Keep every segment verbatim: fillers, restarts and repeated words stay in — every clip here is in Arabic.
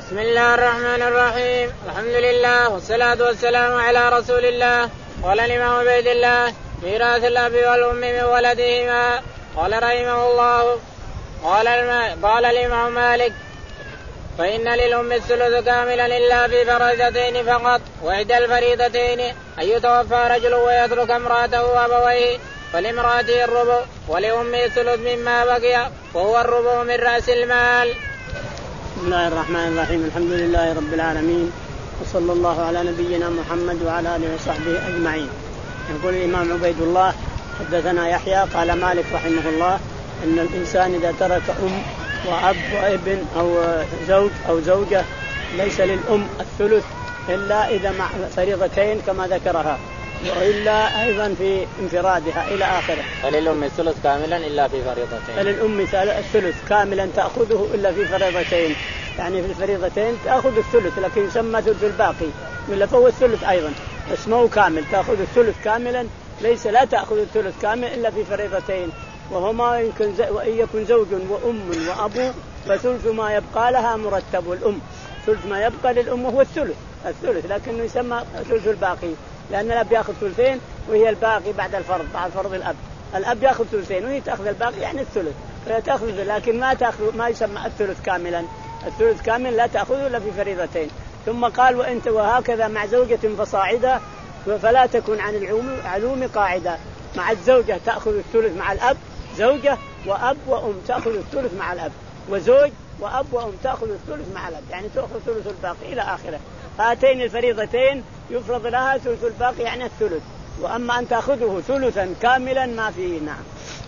بسم الله الرحمن الرحيم. الحمد لله والصلاة والسلام على رسول الله. قال الإمام عبيد الله ميراث الأب والأم من ولدهما. قال رحمه الله قال, قال الإمام مالك فإن للأم الثلث كاملا إلا في فريضتين فقط، وإحدى الفريضتين أن يتوفى رجل ويترك امرأته وأبويه فلامرأته الربع ولأمه الثلث مما بقي وهو الربع من رأس المال. بسم الله الرحمن الرحيم. الحمد لله رب العالمين وصلى الله على نبينا محمد وعلى آله وصحبه أجمعين. يقول الإمام عبيد الله حدثنا يحيى قال مالك رحمه الله أن الإنسان إذا ترك أم وأب وابن أو زوج أو زوجة ليس للأم الثلث إلا إذا مع فريضتين كما ذكرها، وإلا أيضا في انفرادها إلى آخره. فللأم الثلث كاملا إلا في فريضتين. فللأم الثلث كاملا تأخذه إلا في فريضتين، يعني في الفريضتين تأخذ الثلث لكن يسمى ثلث الباقي ولا فهو الثلث أيضا اسمه كامل، تأخذ الثلث كاملا، ليس لا تأخذ الثلث كامل إلا في فريضتين، وهما يمكن وإن يكن زوج وأم وأبو فثلث ما يبقى لها مرتب الأم، ثلث ما يبقى للأم هو الثلث الثلث لكنه يسمى ثلث الباقي، لأن الأب يأخذ ثلثين وهي الباقي بعد الفرض بعد فرض الأب، الأب يأخذ ثلثين وهي تأخذ الباقي يعني الثلث، فهي تأخذ لكن ما تأخذ ما يسمى الثلث كاملا، الثلث كامل لا تأخذه إلا في فريضتين. ثم قال وأنت وهكذا مع زوجة فصاعدة فلا تكن عن العلوم قاعدة، مع الزوجة تأخذ الثلث مع الأب، زوجة وأب وأم تأخذ الثلث مع الأب، وزوج وأب وأم تأخذ الثلث مع الأب، يعني تأخذ ثلث الباقي إلى آخره. هاتين الفريضتين يفرض لها ثلث الباقي يعني الثلث، وأما أن تأخذه ثلثا كاملا ما فيه. نعم.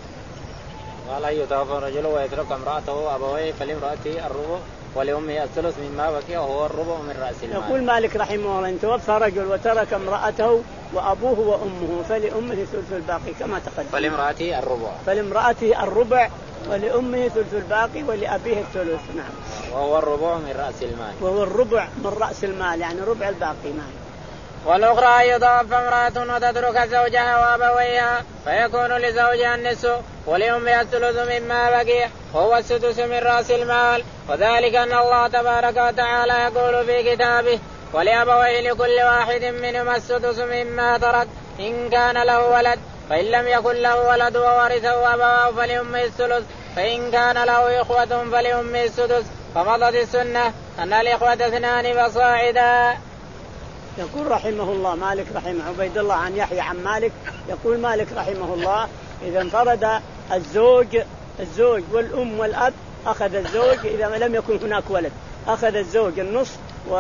قال يتوفى الرجل ويترك امرأته وأبويه فلامرأته الربع ولأمه الثلث مما بقي وهو الربع من رأس المال. يقول مالك رحمه الله إن توفى رجل وترك امرأته وأبوه وأمه فلأمه ثلث الباقي كما تقدم. فلامرأته الربع. فلامرأته الربع ولأمه ثلث الباقي ولأبيه الثلث. نعم. وهو الربع من رأس المال. وهو الربع من رأس المال يعني ربع الباقي. نعم. والأخرى أن يتوفى امرأة وتترك زوجها وأبويها فيكون لزوجها النصف ولأمها الثلث مما بقي وهو السدس من رأس المال، وذلك أن الله تبارك وتعالى يقول في كتابه ولأبويه لكل واحد منهما السدس مما ترك إن كان له ولد، فإن لم يكن له ولد وورثه أبواه فلأمه الثلث، فإن كان له إخوة فلأمه السدس، فمضت السنة أن الإخوة اثنان فصاعدا. يقول رحمه الله مالك رحمه عبيد الله عن يحيى عن مالك يقول مالك رحمه الله إذا انفرد الزوج الزوج والأم والأب أخذ الزوج إذا لم يكن هناك ولد أخذ الزوج النصف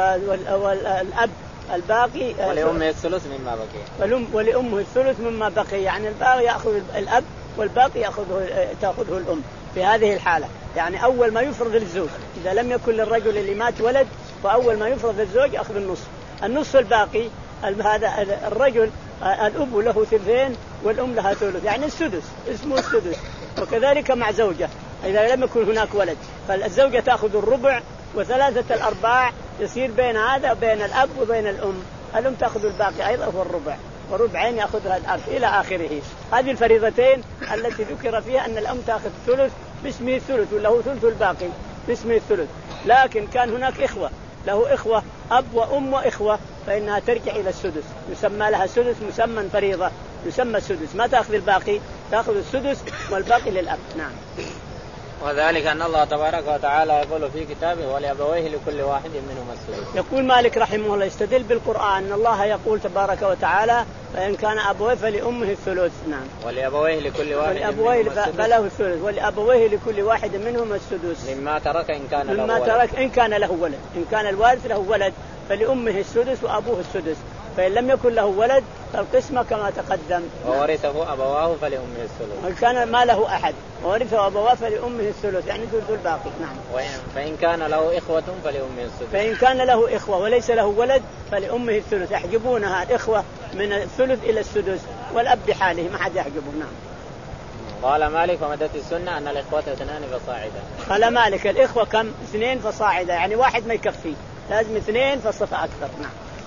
والأب الباقي ولأمه الثلث مما بقي ولأمه الثلث مما بقي، يعني الباقي يأخذ الأب والباقي يأخذه تأخذه الأم في هذه الحالة. يعني أول ما يفرض للزوج إذا لم يكن للرجل اللي مات ولد فأول ما يفرض للزوج أخذ النصف، النصف الباقي هذا الرجل الأب له ثلثين والأم لها ثلث يعني السدس اسمه السدس. وكذلك مع زوجة إذا لم يكن هناك ولد فالزوجة تأخذ الربع وثلاثة الأرباع يصير بين هذا بين الأب وبين الأم، الأم تأخذ الباقي أيضا هو الربع وربعين يأخذها الأب إلى آخره. هذه الفريضتين التي ذكر فيها أن الأم تأخذ الثلث باسمه الثلث وله ثلث الباقي باسمه الثلث، لكن كان هناك إخوة له إخوة أب وأم وإخوة فإنها ترجع إلى السدس، يسمى لها سدس مسمى فريضة يسمى السدس، ما تأخذ الباقي تأخذ السدس والباقي للأب. نعم. وذلك أن الله تبارك وتعالى يقول في كتابه ولأبويه لكل واحد منهما الثلث. يقول مالك رحمه الله يستدل بالقرآن أن الله يقول تبارك وتعالى فإن كان أبويه فلأمه الثلث. نعم. ولأبويه لكل واحد ولأبويه فله الثلث ولأبويه لكل واحد منهم السدس مما ترك إن كان له مما ولد. ترك إن كان له ولد، إن كان الوارث له ولد فلأمه السدس وأبوه السدس، فإن لم يكن له ولد فالقسمة كما تقدم. وورثه أبواه فلأمه الثلث. وإن كان ما له أحد وورثه أبواه فلأمه الثلث يعني ثلث الباقي. نعم. فإن كان له إخوة فلأمه الثلث. فإن كان له إخوة وليس له ولد فلأمه الثلث، يحجبونها الإخوة من الثلث إلى السدس والأب بحاله ما حد يحجبه. نعم. قال مالك ومدت السنة أن الإخوة اثنان فصاعدا. قال مالك الإخوة كم؟ اثنين فصاعدا، يعني واحد ما يكفي لازم اثنين فالصفة أكثر. نعم.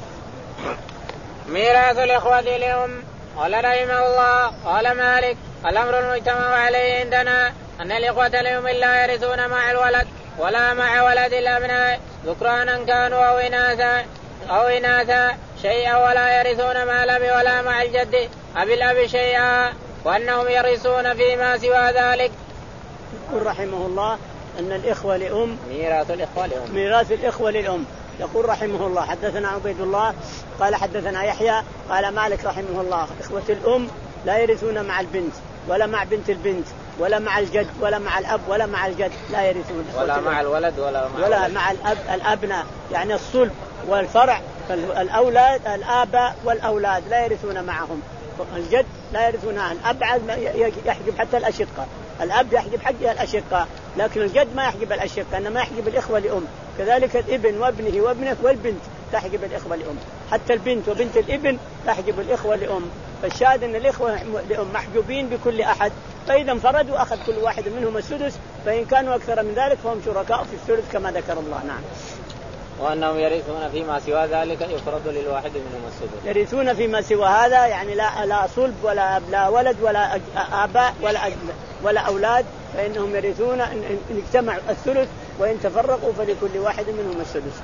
ميراث الإخوة لأم. قال رحمه الله قال مالك الأمر المجتمع عليه عندنا أن الإخوة لأم لا يرثون مع الولد ولا مع ولد الأبناء ذكرانا كانوا أو إناثا أو إناثا شيئا ولا يرثون مع الأب ولا مع الجد أبي الأب شيئا وأنهم يرثون فيما سوى ذلك. يقول رحمه الله أن الإخوة لأم ميراث الإخوة لأم ميراث الإخوة للأم. يقول رحمه الله حدثنا عبيد الله قال حدثنا يحيى قال مالك رحمه الله إخوة الأم لا يرثون مع البنت ولا مع بنت البنت ولا مع الجد ولا مع الأب ولا مع الجد لا يرثون ولا مع الولد ولا مع, ولا مع الأب الأبناء يعني الصلب والفرع فالأولاد الآباء والأولاد لا يرثون معهم. الجد لا يرثون عن أبعد يحجب حتى الأشقة. الأب يحجب حق الأشقة لكن الجد ما يحجب الأشقة إنما يحجب الإخوة لأم. كذلك الابن وابنه وابنه والبنت تحجب الإخوة لأم. حتى البنت وبنت الابن تحجب الإخوة لأم. فالشاهد أن الإخوة لأم محجوبين بكل أحد فإذا انفردوا أخذ كل واحد منهم السدس فإن كانوا أكثر من ذلك فهم شركاء في الثلث كما ذكر الله. نعم. وأنهم يرثون فيما سوى ذلك يفرض للواحد منهم السدس. يرثون فيما سوى هذا يعني لا لا صلب ولا لا ولد ولا آباء ولا ولا أولاد فإنهم يرثون إن اجتمعوا الثلث وإن تفرقوا فلكل واحد منهم السدس.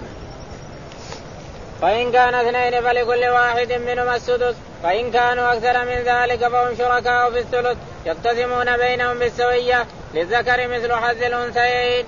فإن كان اثنين فلكل واحد منهم السدس فإن كانوا أكثر من ذلك فهم شركاء في الثلث يقتسمون بينهم بالسوية للذكر مثل حظ الأنثيين.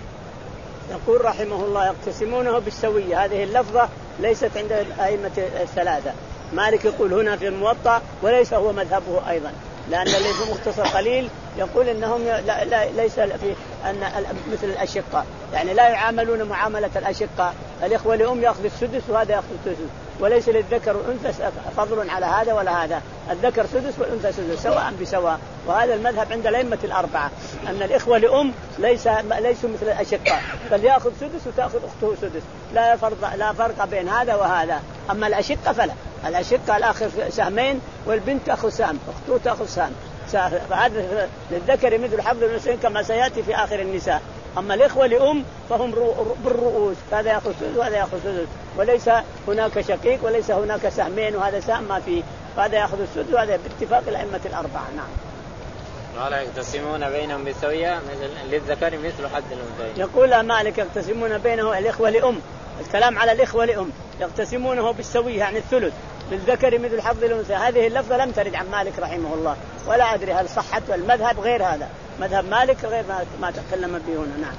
يقول رحمه الله يقتسمونه بالسوية. هذه اللفظة ليست عند الأئمة الثلاثة. مالك يقول هنا في الموطأ وليس هو مذهبه أيضا لأن اللي في مختصر خليل يقول إنهم لا لا ليس في أن مثل الأشقة يعني لا يعاملون معاملة الأشقة. الإخوة لأم يأخذ السدس وهذا يأخذ السدس وليس للذكر والأنثى فضل على هذا ولا هذا. الذكر سدس والأنثى سدس سواء بسواء. وهذا المذهب عند الأئمة الأربعة أن الإخوة لأم ليس ليسوا مثل الأشقة فليأخذ سدس وتأخذ أخته سدس لا فرق لا فرق بين هذا وهذا. أما الأشقة فلا. الأشقة الآخر سهمين والبنت تأخذ سهم أخته تأخذ سهم فهذا للذكر مثل حظ الأنثيين كما سيأتي في آخر النساء. أما الإخوة لأم فهم بالرؤوس هذا يأخذ سدس وهذا يأخذ سدس وليس هناك شقيق وليس هناك سهمين وهذا سهم ما فيه فهذا يأخذ السدس وهذا باتفاق الأئمة الأربعة. نعم. ولا يقتسمون بينهم بالسوية للذكر مثل حظ الأنثيين. يقول مالك يقتسمون بينه الإخوة لأم. الكلام على الإخوة لأم يقتسمونه بالسوية يعني الثلث للذكر مثل حظ الأنثى. هذه اللفظة لم ترد عن مالك رحمه الله ولا أدري هل صحت والمذهب غير هذا مذهب مالك غير ما تكلم به هنا. نعم.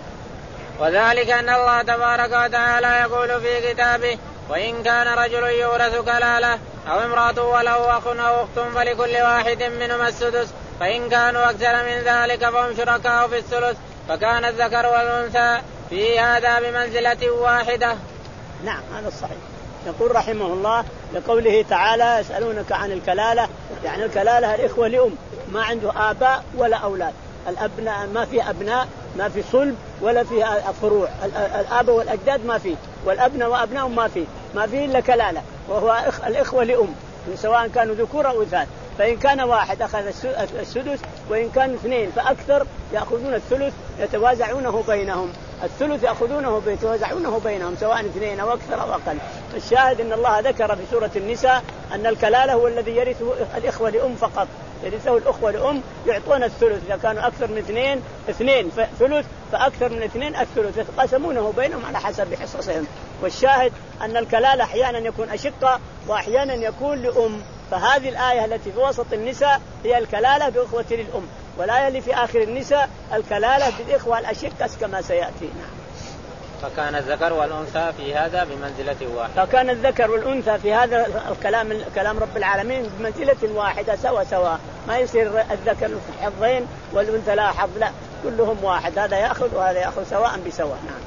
وذلك أن الله تبارك وتعالى يقول في كتابه وإن كان رجل يورث كلالة أو امرأة وله أخ أو أخت فلكل واحد منهم السدس فإن كانوا أكثر من ذلك فهم شركاء في الثلث فكان الذكر والأنثى في هذا بمنزلة واحدة. نعم هذا الصحيح. يقول رحمه الله لقوله تعالى يسألونك عن الكلالة يعني الكلالة الإخوة لأم ما عنده آباء ولا أولاد. الأبناء ما في أبناء ما في صلب ولا في فروع. الآباء والأجداد ما في والأبناء وأبناء ما في ما في إلا كلالة وهو الإخوة لأم سواء كانوا ذكور أو إناث. فإن كان واحد أخذ السدس وإن كان اثنين فأكثر يأخذون الثلث يتوازعونه بينهم. الثلث يأخذونه يتوازعونه بينهم سواء اثنين أو أكثر أو أقل. الشاهد أن الله ذكر في سورة النساء أن الكلالة هو الذي يرثه الإخوة لأم فقط. يرثه الأخوة لأم يعطون الثلث إذا كانوا أكثر من اثنين اثنين ثلث فأكثر من اثنين الثلث يتقاسمونه بينهم على حسب حصصهم. والشاهد أن الكلالة أحيانا يكون أشقة وأحيانا يكون لأم. فهذه الآية التي في وسط النساء هي الكلالة بإخوة للأم والآية اللي في آخر النساء الكلالة بالإخوة الأشقة كما سيأتي. فكان الذكر والأنثى في هذا بمنزلة واحدة. فكان الذكر والأنثى في هذا الكلام كلام رب العالمين بمنزلة واحدة سوا سوا ما يصير الذكر في حظين والأنثى لا حظ لا كلهم واحد هذا يأخذ وهذا يأخذ سواء بسواء. نعم.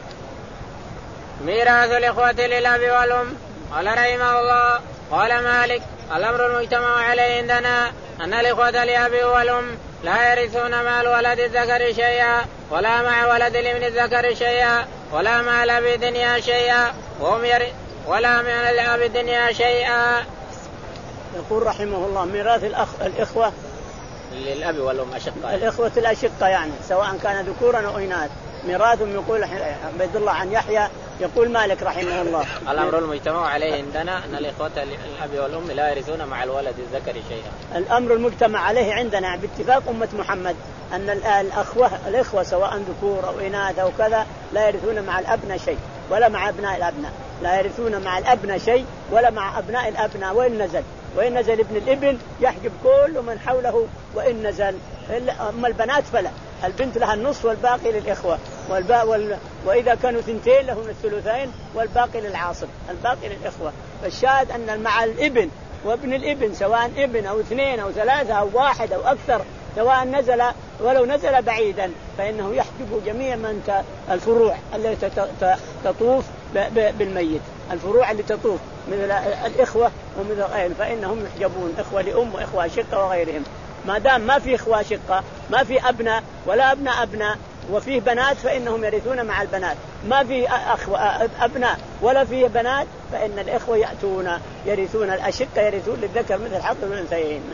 ميراث الإخوة للأب والأم. قال رحمه الله قال مالك الأمر المجتمع عليه عندنا أن الإخوة للأب والأم لا يرثون مع الولد الذكر شيئا ولا مع ولد الابن الذكر شيئا ولا مع الأب الدنيا شيئا وهم ير... ولا مع الأب الدنيا شيئا. يقول رحمه الله ميراث الأخ... الإخوة للأب والأم أشقة. الإخوة الأشقة يعني سواء كان ذكورا أو إناث ميراثهم. يقول عبد الله عن يحيى يقول مالك رحمه الله الأمر المجتمع عليه عندنا أن الإخوة الأب والأم لا يرثون مع الولد الذكر شيئا. الأمر المجتمع عليه عندنا باتفاق أمة محمد أن الأخوة الإخوة سواء ذكور أو إناث أو كذا لا يرثون مع الأبناء شيء ولا مع أبناء الأبناء، لا يرثون مع الأبناء شيء ولا مع أبناء الأبناء، وإن نزل وإن نزل ابن الابن يحجب كل من حوله وإن نزل. أما البنات فلا، البنت لها النصف والباقي للإخوة، والباقي وال... وإذا كانوا ثنتين لهم الثلثين والباقي للعاصب، الباقي للإخوة. فالشاهد أن مع الابن وابن الابن سواء ابن أو اثنين أو ثلاثة أو واحد أو أكثر، سواء نزل ولو نزل بعيدا فإنه يحجب جميع من الفروع التي تطوف بالميت، الفروع اللي تطوف مثل الإخوة ومثل غيرهم فإنهم يحجبون، إخوة لأم وإخوة شقة وغيرهم. ما دام ما في إخوة شقة، ما في أبناء ولا أبناء أبناء وفيه بنات فإنهم يرثون مع البنات، ما في أخوة أبناء ولا فيه بنات فإن الإخوة يأتون يرثون، الأشقة يرثون للذكر مثل حظ الأنثيين.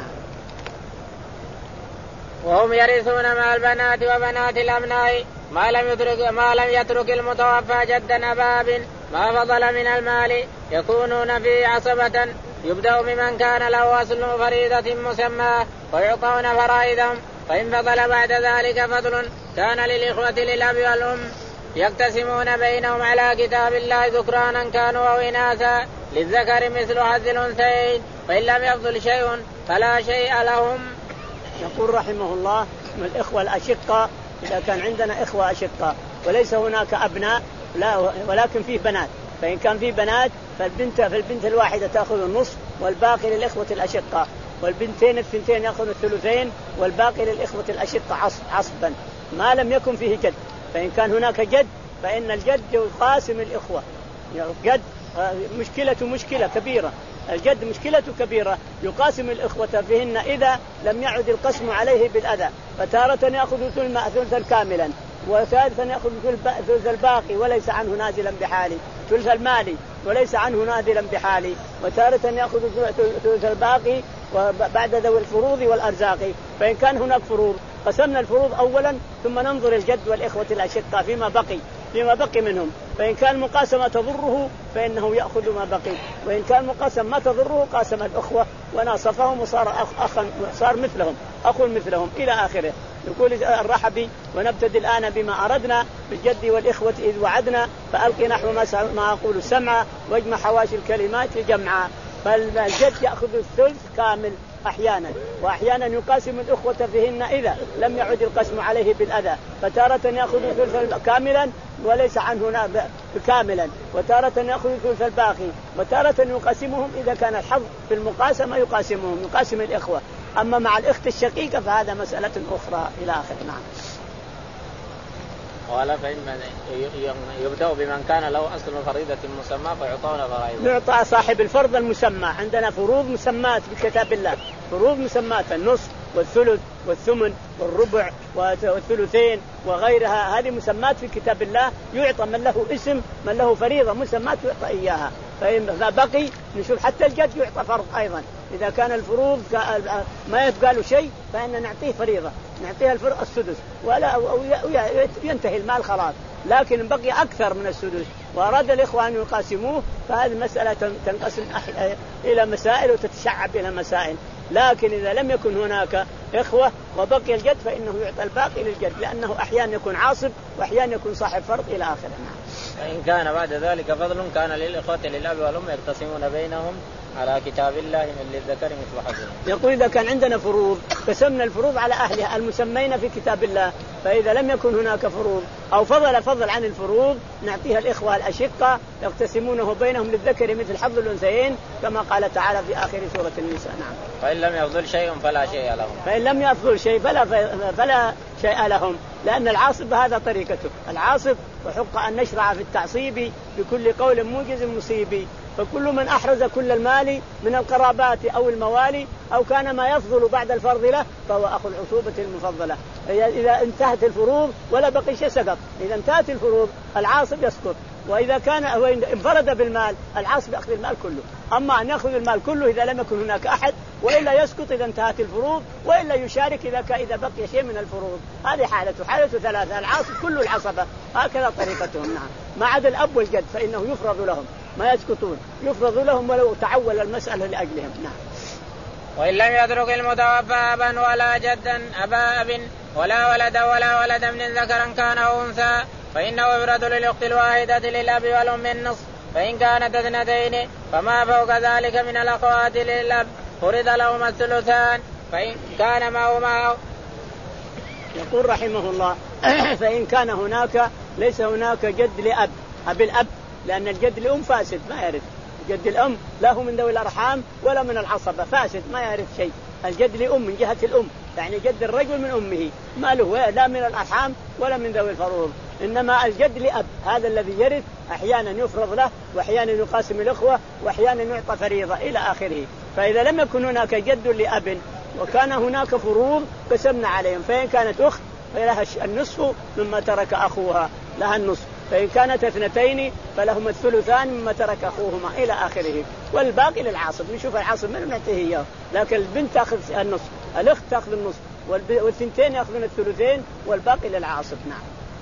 وهم يرثون مع البنات وبنات الأبناء ما لم يترك ما لم يترك المتوفى جدا أباب ما فضل من المال، يكونون فيه عصبة، يبدأ بمن كان له أصل فريضة مسمى ويعطون فرائضهم، فإن فضل بعد ذلك فضل كان للإخوة للأب والأم يقتسمون بينهم على كتاب الله ذكرانا كانوا أو إناثا للذكر مثل حظ الأنثيين، فإن لم يفضل شيء فلا شيء لهم. يقول رحمه الله من الإخوة الأشقة إذا كان عندنا إخوة أشقة وليس هناك أبناء لا ولكن فيه بنات، فإن كان فيه بنات فالبنت فالبنت الواحدة تأخذ النصف والباقي للإخوة الأشقة، والبنتين الثنتين يأخذ الثلثين والباقي للإخوة الأشقة عصبا ما لم يكن فيه جد. فإن كان هناك جد فإن الجد يقاسم الإخوة، جد مشكلة مشكلة كبيرة، الجد مشكلة كبيرة يقاسم الإخوة فيهن إذا لم يعد القسم عليه بالأذى، فتارة يأخذ ثلثا كاملا وثالثا يأخذ ثلث الباقي وليس عنه نازلا بحالي، ثلث المالي وليس عنه نازلا بحالي، وتارة يأخذ ثلث الباقي وبعد ذوي الفروض والأرزاق. فإن كان هناك فروض قسمنا الفروض أولا ثم ننظر الجد والإخوة الأشقاء فيما بقي فيما بقي منهم، فإن كان مقاسمة تضره فإنه يأخذ ما بقي، وإن كان مقاسم ما تضره قاسم الأخوة وناصفهم وصار أخا صار مثلهم أخو مثلهم إلى آخره. يقول الرحبي ونبتدي الآن بما أردنا بالجد والإخوة إذ وعدنا فألقي نحو ما أقول السمع واجمع حواشي الكلمات جمعا. فالجد يأخذ الثلث كامل أحيانا، وأحيانا يقاسم الأخوة فيهن إذا لم يعد القسم عليه بالأذى، فتارة يأخذ ثلث كاملا وليس عنه كاملا، وتارة يأخذ ثلث الباقي، وتارة يقاسمهم إذا كان الحظ في المقاسمة يقاسمهم يقاسم الإخوة. أما مع الأخت الشقيقة فهذا مسألة أخرى إلى آخر. نعم. قال فإن يبدأ بمن كان له أصل فريضة مسمى فيعطون فرائض، يعطى صاحب الفرض المسمى. عندنا فروض مسمات بكتاب الله، فروض مسمات النصف والثلث والثمن والربع والثلثين وغيرها، هذه مسمات في كتاب الله يعطى من له اسم من له فريضة مسمات يعطى إياها. فإذا بقي نشوف حتى الجد يعطى فرض أيضا، إذا كان الفروض ما يبقى له شيء فإن نعطيه فريضة، نعطيها الفرق السدس ولا ينتهي المال خلاص. لكن بقي أكثر من السدس وأراد الإخوة أن يقاسموه فهذه المسألة تنقسم إلى مسائل وتتشعب إلى مسائل. لكن إذا لم يكن هناك إخوة وبقي الجد فإنه يعطى الباقي للجد، لأنه أحيانا يكون عاصب وأحيانا يكون صاحب فرض إلى آخره. فإن كان بعد ذلك فضل كان للإخوة للأب والأم يقتسمون بينهم على كتاب الله من للذكر مثل حظهم. يقول إذا كان عندنا فروض قسمنا الفروض على أهلها المسمين في كتاب الله، فإذا لم يكن هناك فروض أو فضل فضل عن الفروض نعطيها الإخوة الأشقة يقتسمونه بينهم للذكر مثل حظ الأنثيين كما قال تعالى في آخر سورة النساء. نعم. فإن لم يفضل شيء فلا شيء لهم. فإن لم يفضل شيء فلا فلا شيء لهم، لأن العاصب هذا طريقته، العاصب وحق أن نشرع في التعصيب بكل قول موجز مصيب، فكل من أحرز كل المال من القرابات أو الموالي أو كان ما يفضل بعد الفرض له فهو أخو العصوبة المفضلة. إذا انتهت الفروض ولا بقي شيء سقط، إذا انتهت الفروض العاصب يسقط، وإذا كان انفرد بالمال العاصب يأخذ المال كله. أما أن يأخذ المال كله إذا لم يكن هناك أحد وإلا يسقط إذا انتهت الفروض، وإلا يشارك إذا إذا بقي شيء من الفروض. هذه حالته حالته ثلاثة، العاصب كل العصبة هكذا طريقتهم. نعم، ما عدا الأب والجد فإنه يفرض لهم، ما يسقطون، يفرض لهم ولو تعول المسألة لأجلهم. نعم. وإن لم يترك المتوفى أبا ولا جدا أبا أب ولا ولد ولا ولد من ذكرا كان أو أنثى فإنه يفرض للأخت الواحدة للأب والأم النصف، فإن كانت اثنتين فما فوق ذلك من الأخوات للأب فرض لهما الثلثان، فإن كان معهما. يقول رحمه الله فإن كان هناك ليس هناك جد لأب أب الأب، لأن الجد لأم فاسد ما يرث، جد الأم لا هو من ذوي الأرحام ولا من العصبة، فاسد ما يعرف شيء. الجد لأم من جهة الأم، يعني جد الرجل من أمه ما له لا من الأرحام ولا من ذوي الفروض، إنما الجد لأب هذا الذي يرث أحيانا يفرض له وأحيانا يقاسم الأخوة وأحيانا يعطى فريضة إلى آخره. فإذا لم يكن هناك جد لأب وكان هناك فروض قسمنا عليهم، فإن كانت أخت فلها النصف مما ترك أخوها، لها النصف، فإن كانت اثنتين فلهم الثلثان مما ترك أخوهما إلى آخره، والباقي للعاصب. نشوف العاصب من نعطيه إياه، لكن البنت تأخذ النصف، الأخت تأخذ النصف، والثنتين يأخذون الثلثين والباقي للعاصب. نعم.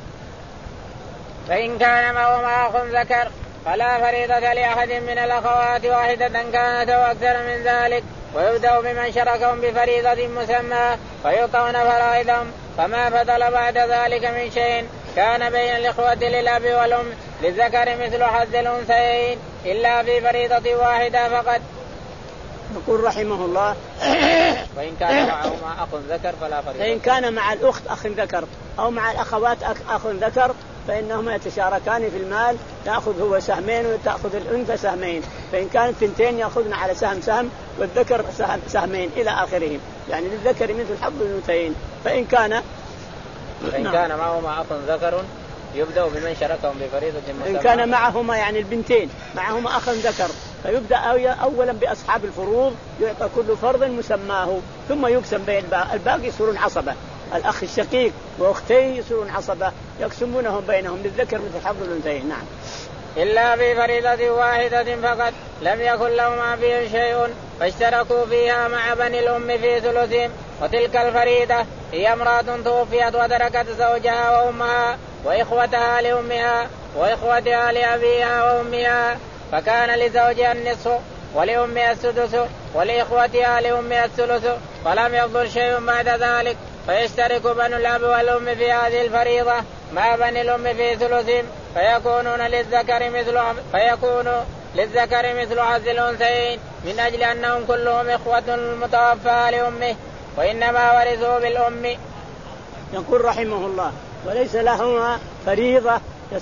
فإن كان معهما أخ ذكر فلا فريضة لأحد من الأخوات واحدة كانت أو أكثر من ذلك، ويبدأ بمن شركهم بفريضة مسمى فيعطون فرائضهم، فما فضل بعد ذلك من شيء كان بين الإخوة للأب والأم للذكر مثل حظ الأنثيين إلا في فريضة واحدة فقط. يقول رحمه الله وإن كان معهما أخ ذكر فلا فريضة. فإن كان مع الأخت أخ ذكر أو مع الأخوات أخ ذكر فإنهما يتشاركان في المال، تأخذ هو سهمين وتأخذ الأنثى سهمين، فإن كانت ثنتين يأخذن على سهم سهم والذكر سهم سهمين إلى آخره، يعني للذكر مثل حظ الأنثيين. فإن كان فإن كان معهما أخ ذكر يبدأ بمن شركهم بفريضة مسمى. إن كان معهما يعني البنتين معهما أخ ذكر فيبدأ أولا بأصحاب الفروض يعطى كل فرض مسماه، ثم يقسم بين الباقي يصيرون عصبة، الأخ الشقيق وأختيه يصيرون عصبة يقسمونهم بينهم للذكر مثل حظ الأنثيين. نعم. إلا في فريضة واحدة فقط لم يكن لهما فيه شيء فاشتركوا فيها مع بني الأم في ثلثهم، وتلك الفريضة هي امرأة توفيت وتركت زوجها وأمها وإخوتها لأمها وإخوتها لأبيها وأمها، فكان لزوجها النصف ولأمها السدس ولإخوتها لأمها الثلث، فلم يفضل شيء بعد ذلك، فيشترك بنو الأب والأم في هذه الفريضة مع بني الأم في ثلثهم، فيكونون للذكر مثل فيكون للذكر مثل حظ الأنثيين من أجل أنهم كلهم إخوة المتوفى لأمه وإنما ورثوا بالأم. يقول رحمه الله وليس لهما فريضة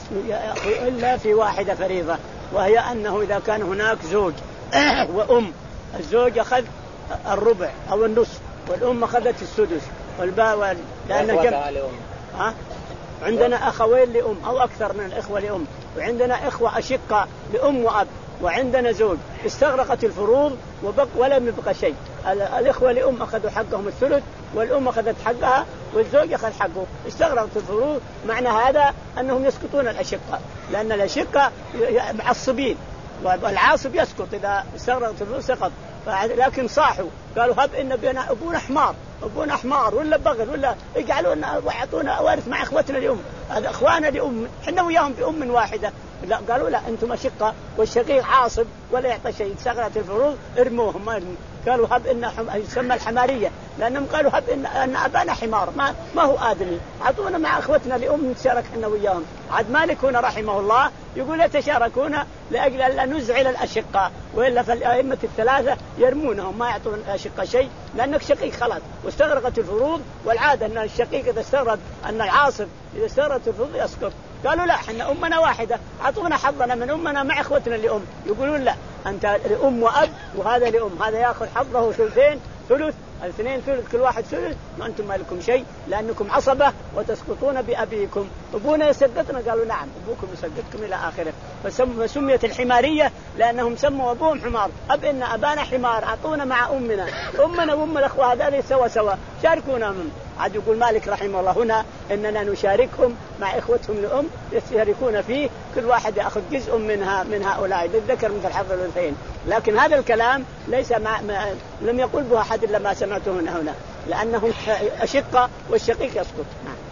إلا في واحدة فريضة، وهي أنه إذا كان هناك زوج وأم، الزوج أخذ الربع أو النصف والأم أخذت السدس والباء، لأن جمع ها عندنا أخوين لأم أو أكثر من الإخوة لأم، وعندنا إخوة أشقاء لأم وأب، وعندنا زوج استغرقت الفروض وبق ولم يبقى شيء، الإخوة لأم أخذوا حقهم الثلث والأم أخذت حقها والزوج أخذ حقه، استغرقت الفروض. معنى هذا أنهم يسقطون الأشقاء، لأن الأشقاء معصبين والعاصب يسقط إذا استغرقت الفروض سقط، لكن صاحوا قالوا هب إن أبونا حمار أبونا حمار ولا بغل ولا يجعلونا ويعطونا وارث مع إخوتنا الأم، هذا إخوانا لأم حنا وياهم بأم واحدة، لا قالوا لا أنتم أشقة والشقيق عاصب ولا يعطى شيء، استغرقت الفروض ارموهم ما ارموا. قالوا هب إن حم... يسمى الحمارية لأنهم قالوا هب إن, أن أبانا حمار ما ما هو آدمي، عطونا مع إخوتنا لأم نتشارك حنا وياهم. عاد مالك هنا رحمه الله يقول يتشاركون لأجل أن نزعل الأشقاء، وإلا فالأئمة الثلاثة يرمونهم ما يعطون الأشقاء شيء، لأنك شقيق خلاص واستغرقت الفروض، والعادة أن الشقيق إذا استغرق أن العاصب إذا استغرقت الفروض يسقط. قالوا لا احنا أمنا واحدة عطونا حظنا من أمنا مع إخوتنا لأم. يقولون لا أنت لأم وأب وهذا لأم، هذا يأخذ حظه ثلثين ثلث الاثنين ثلث كل واحد ثلث، ما أنتم ما لكم شيء لأنكم عصبة وتسقطون بأبيكم. أبونا يسقطنا قالوا نعم أبوكم يسقطكم إلى آخره، فسميت الحمارية لأنهم سموا أبوهم حمار، أب إن أبانا حمار عطونا مع أمنا أمنا وأم الأخوة هذول سوا سوا شاركونا من عاد يقول مالك رحمه الله هنا إننا نشاركهم مع إخوتهم لأم يشاركون فيه، كل واحد يأخذ جزء منها من هؤلاء للذكر مثل حظ الأنثيين. لكن هذا الكلام ليس مع ما لم يقل به أحد إلا ما سمعته هنا هنا لأنهم أشقة والشقيق يسقط.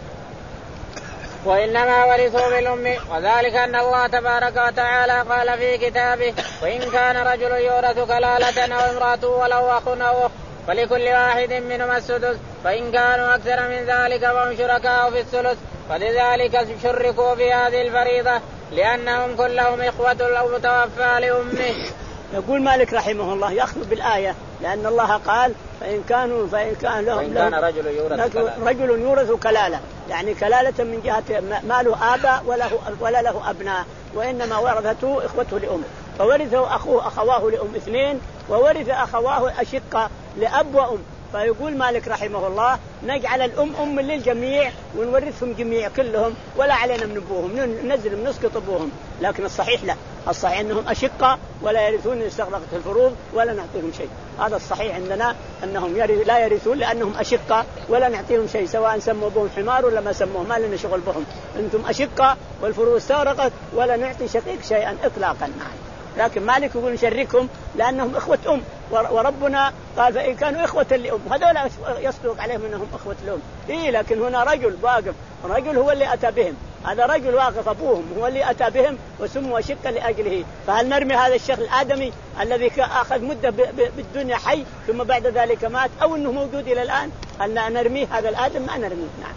وإنما ورثوا بالأم، وذلك أن الله تبارك وتعالى قال في كتابه: وإن كان رجل يورث كلالة أو امرأة وله أخ أو أخت فلكل واحد منهما السدس، فإن كانوا أكثر من ذلك فهم شركاء في الثلث، فلذلك شركوا في هذه الفريضة لأنهم كلهم إخوة المتوفى لأمه. يقول مالك رحمه الله يأخذ بالآية لأن الله قال: فإن كانوا فإن كان لهم وإن كان رجل يورث رجل يورث كلالة، يعني كلالة من جهة ما له آباء وله ولا له أبناء، وإنما ورثته إخوته لأم، فورثه أخوه أخواه لأم اثنين، وورث أخواه أشقة لأب وأم. فيقول مالك رحمه الله: نجعل الأم أم للجميع ونورثهم جميع كلهم ولا علينا من أبوهم، ننزل نسقط أبوهم. لكن الصحيح لا، الصحيح أنهم أشقة ولا يرثون استغرقت الفروض ولا نعطيهم شيء. هذا الصحيح عندنا أنهم لا يرثون لأنهم أشقة ولا نعطيهم شيء، سواء سموا بهم حمار ولا ما سموه، ما لنا شغل بهم. أنتم أشقة والفروض استغرقت ولا نعطي شقيق شيئا إطلاقا. لكن مالك يقول نشركهم لأنهم إخوة أم، وربنا قال: فإن كانوا إخوة لأم، هذول يصدق عليهم أنهم إخوة لأم. إيه لكن هنا رجل واقف، رجل هو اللي أتى بهم، هذا رجل واقف أبوهم هو اللي أتى بهم وسموا شقة لأجله. فهل نرمي هذا الشخص الآدمي الذي أخذ مدة بالدنيا حي ثم بعد ذلك مات، أو أنه موجود إلى الآن؟ هل نرميه هذا الآدم؟ ما نرميه. نعم.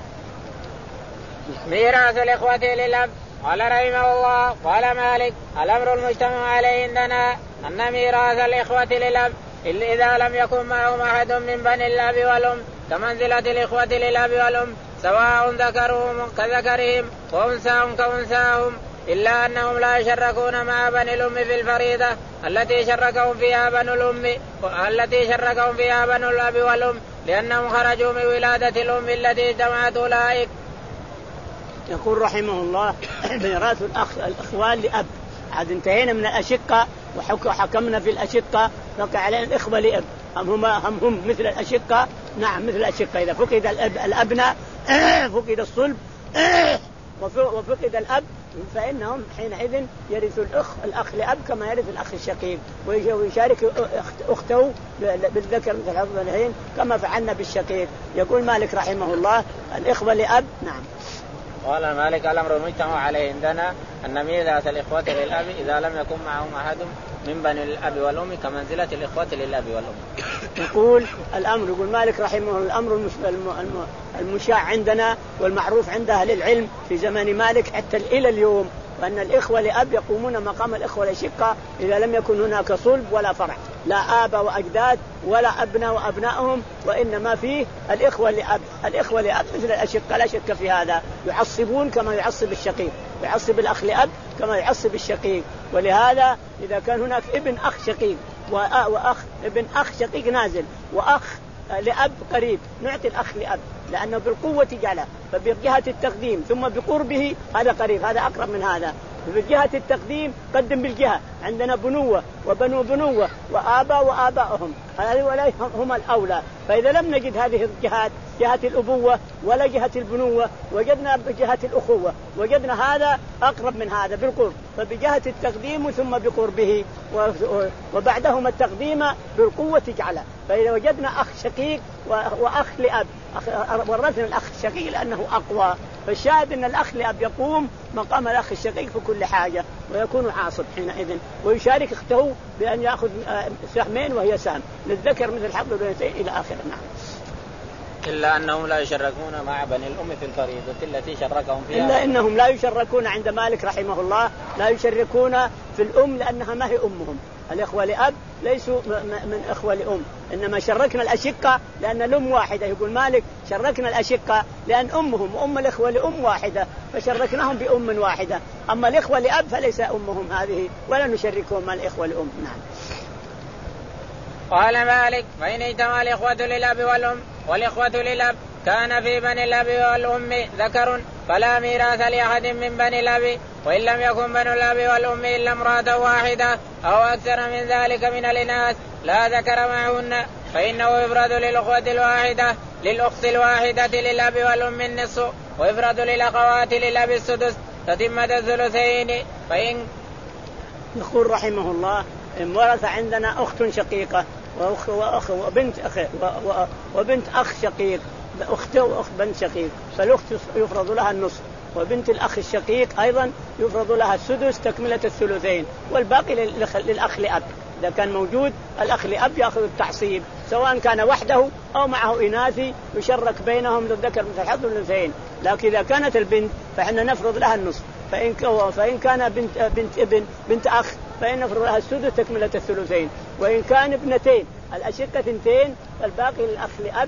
ميراث الإخوة للأب. قال رحمه الله: قال مالك: الأمر المجتمع عليه عندنا أن ميراث الإخوة للأب إلا إذا لم يكن معهم أحد من بني الأب والأم كمنزلة الإخوة للأب والأم، سواء ذكرهم كذكرهم وأنثاهم كأنثاهم، إلا أنهم لا يشركون مع بني الأم في الفريضة التي شركهم فيها بنو الأم التي شركهم فيها بنو الأب والأم، لأنهم خرجوا من ولادة الأم التي اجتمعت أولئك. يقول رحمه الله: ميراث الأخ الإخوان لأب. عاد انتهينا من الأشقة وحكمنا في الأشقة، بقي علينا الإخوة لأب. هم هم هم, هم مثل الأشقة. نعم مثل الأشقة، إذا فقد الأب الأبناء فقد الصلب وفقد الأب فإنهم حينئذ يرث الأخ الأخ لأب كما يرث الأخ الشقيق، ويشارك أخته بالذكر مثل حظ الأنثيين كما فعلنا بالشقيق. يقول مالك رحمه الله: الإخوة لأب. نعم. قال مالك: الأمر المجتمع عليه عندنا أن ميراث الإخوة للأب إذا لم يكن معهم أحد من بني الأب والأم كمنزلة الإخوة للأب والأم. يقول الأمر، يقول مالك رحمه الله: الأمر المشاع عندنا والمعروف عند أهل العلم في زمان مالك حتى إلى اليوم، وأن الإخوة لأب يقومون مقام الإخوة لشقة إذا لم يكن هناك صلب ولا فرع، لا آباء وأجداد ولا أبناء وأبنائهم، وإنما فيه الإخوة لأب. الإخوة لأب مثل الأشقة لا شك في هذا، يعصبون كما يعصب الشقيق، يعصب الأخ لأب كما يعصب الشقيق. ولهذا إذا كان هناك ابن أخ شقيق وأخ ابن أخ شقيق نازل وأخ لأب قريب، نعطي الأخ لأب لأنه بالقوة جعله، فبجهة التقديم ثم بقربه هذا قريب، هذا أقرب من هذا. بجهة التقديم قدم بالجهة، عندنا بنوة وبنو بنوة وآباء وآبائهم، هؤلاء هم الأولى. فإذا لم نجد هذه الجهات، جهة الأبوة ولا جهة البنوة، وجدنا بجهة الأخوة، وجدنا هذا أقرب من هذا بالقرب، فبجهة التقديم ثم بقربه وبعدهما التقديم بالقوة جعله. فإذا وجدنا أخ شقيق وأخ لأب ورثنا الأخ الشقيق لأنه أقوى. فالشاهد أن الأخ لأب يقوم مقام الأخ الشقيق في كل حاجة، ويكون عاصب حينئذ، ويشارك أخته بأن يأخذ سهمين وهي سهم للذكر مثل حظ الأنثيين إلى آخره. نعم. إلا أنهم لا يشركون مع بني الأم في الفريضة التي شركهم فيها. إلا أنهم لا يشركون عند مالك رحمه الله، لا يشركون في الأم لأنها ما هي أمهم. الإخوة لأب ليسوا من إخوة لأم، إنما شركنا الأشقة لأن الأم واحدة. يقول مالك: شركنا الأشقة لأن أمهم وأم الإخوة لأم واحدة فشركناهم بأم واحدة، أما الإخوة لأب فليس أمهم هذه ولا نشركهم مع الإخوة لأم. نعم. قال مالك: فإن اجتمع الإخوة للأب والأم والإخوة للأب كان في بني الأب والأم ذكر فلا ميراث لأحد من بني الأب، وإن لم يكن بنو الأب والأم إلا امرأة واحدة أو أكثر من ذلك من الإناث لا ذكر معهن فإنه يفرد للأخوة الواحدة للأخت الواحدة للأب والأم النصف ويفرد للأخوات للأب السدس تتمة الثلثين. فإن يقول رحمه الله إن ورث عندنا أخت شقيقة وأخ وأخ وبنت أخ وبنت أخ شقيق أخت وأخت بنت شقيق فالأخت يفرض لها النصف وبنت الأخ الشقيق أيضا يفرض لها السدس تكملة الثلثين والباقي للأخ لأب. إذا كان موجود الأخ لأب يأخذ التعصيب سواء كان وحده أو معه إناثي يشرك بينهم للذكر مثل حظ الأنثيين. لكن إذا كانت البنت فإحنا نفرض لها النصف فإن فإن كان بنت بنت ابن بنت أخ فإن نفرض لها السدس تكملة الثلثين. وإن كان ابنتين الأشقة اثنتين فالباقي للأخ لأب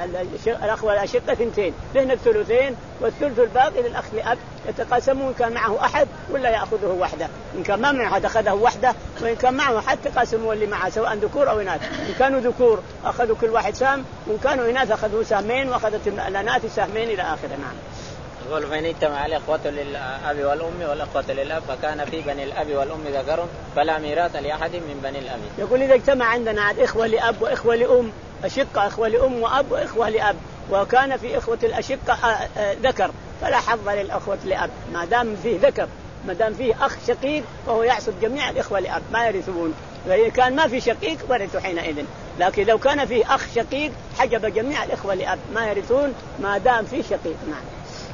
الأخ والأشقة اثنتين لهن الثلثين والثلث الباقي للأخ لأب يتقاسمون كان معه أحد ولا يأخذه وحده. إن كان ما معه أحد أخذه وحده وإن كان معه أحد تقاسموا اللي معه سواء ذكور أو إناث. إن كانوا ذكور أخذوا كل واحد سهم وإن كانوا إناث أخذوا سهمين وأخذت الإناث سهمين إلى آخره. نعم. يقول فإن اجتمع الإخوة للأب والأم والأخوة للأب فكان في بني الأب والأم ذكر فلا ميراث لأحد من بني الأب. يقول إذا اجتمع عندنا إخوة لأب وإخوة لأم أشقة إخوة لأم وأب وإخوة لأب وكان في إخوة الأشقة ذكر فلا حظ للأخوة لأب ما دام فيه ذكر. ما دام فيه أخ شقيق فهو يعصب جميع الإخوة لأب ما يرثون. وإذا كان ما في شقيق ورثوا حينئذ. لكن لو كان فيه أخ شقيق حجب جميع الإخوة لأب ما يرثون ما دام فيه شقيق. نعم.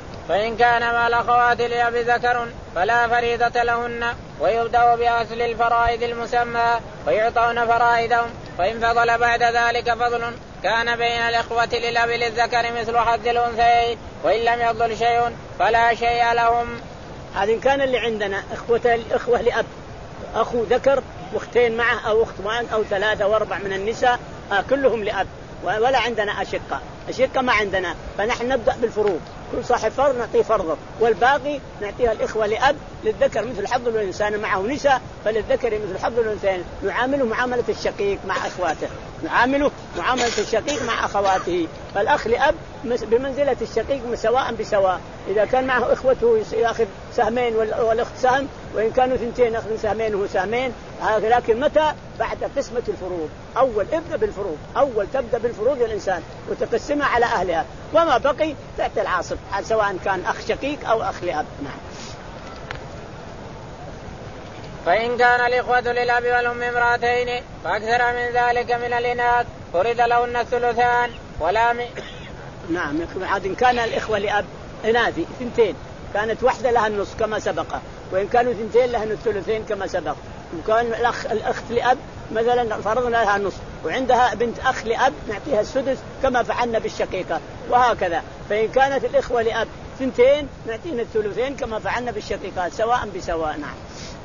فإن كان مع الأخوات لأب ذكر فلا فريضة لهن ويبدأ بأصل الفرائض المسمى ويعطون فرائضهم. فإن فضل بعد ذلك فضل كان بين الإخوة للأب للذكر مثل حظ الأنثيين وإن لم يفضل شيء فلا شيء لهم. هذا إن كان اللي عندنا إخوة الإخوة لأب أخو ذكر واختين معه أو أخت معه أو ثلاثة وأربع من النساء آه كلهم لأب ولا عندنا أشقة أشقة ما عندنا فنحن نبدأ بالفروض كل صاحب فرض نعطيه فرضه والباقي نعطيها الإخوة لأب للذكر مثل حظ الإنسان معه نساء فللذكر مثل حظ الإنسان نعامله معاملة الشقيق مع أخواته نعامله معاملة الشقيق مع أخواته. فالأخ لأب بمنزلة الشقيق سواء بسواء. إذا كان معه إخوته يأخذ سهمين والأخت سهم وإن كانوا ثنتين يأخذ سهمين وهو سهمين. لكن متى بعد قسمة الفروض أول ابدأ بالفروض أول تبدأ بالفروض للإنسان وتقسمها على أهلها وما بقي تحت العاصب سواء كان أخ شقيق أو أخ لأب. نعم. فإن كان الإخوة للأب والأم امرأتين فأكثر من ذلك من الإناث فرض لهن الثلثان ولا م... نعم. إن كان الإخوة لأب إناثي ثنتين كانت واحدة لها النص كما سبق وإن كانوا ثنتين لهن الثلثين كما سبق. وكان الأخ الأخت لأب مثلا فرضنا لها النص وعندها بنت أخ لأب نعطيها السدس كما فعلنا بالشقيقة وهكذا. فإن كانت الإخوة لأب ثنتين نعطينا الثلثين كما فعلنا بالشقيقات سواء بسواء. نعم.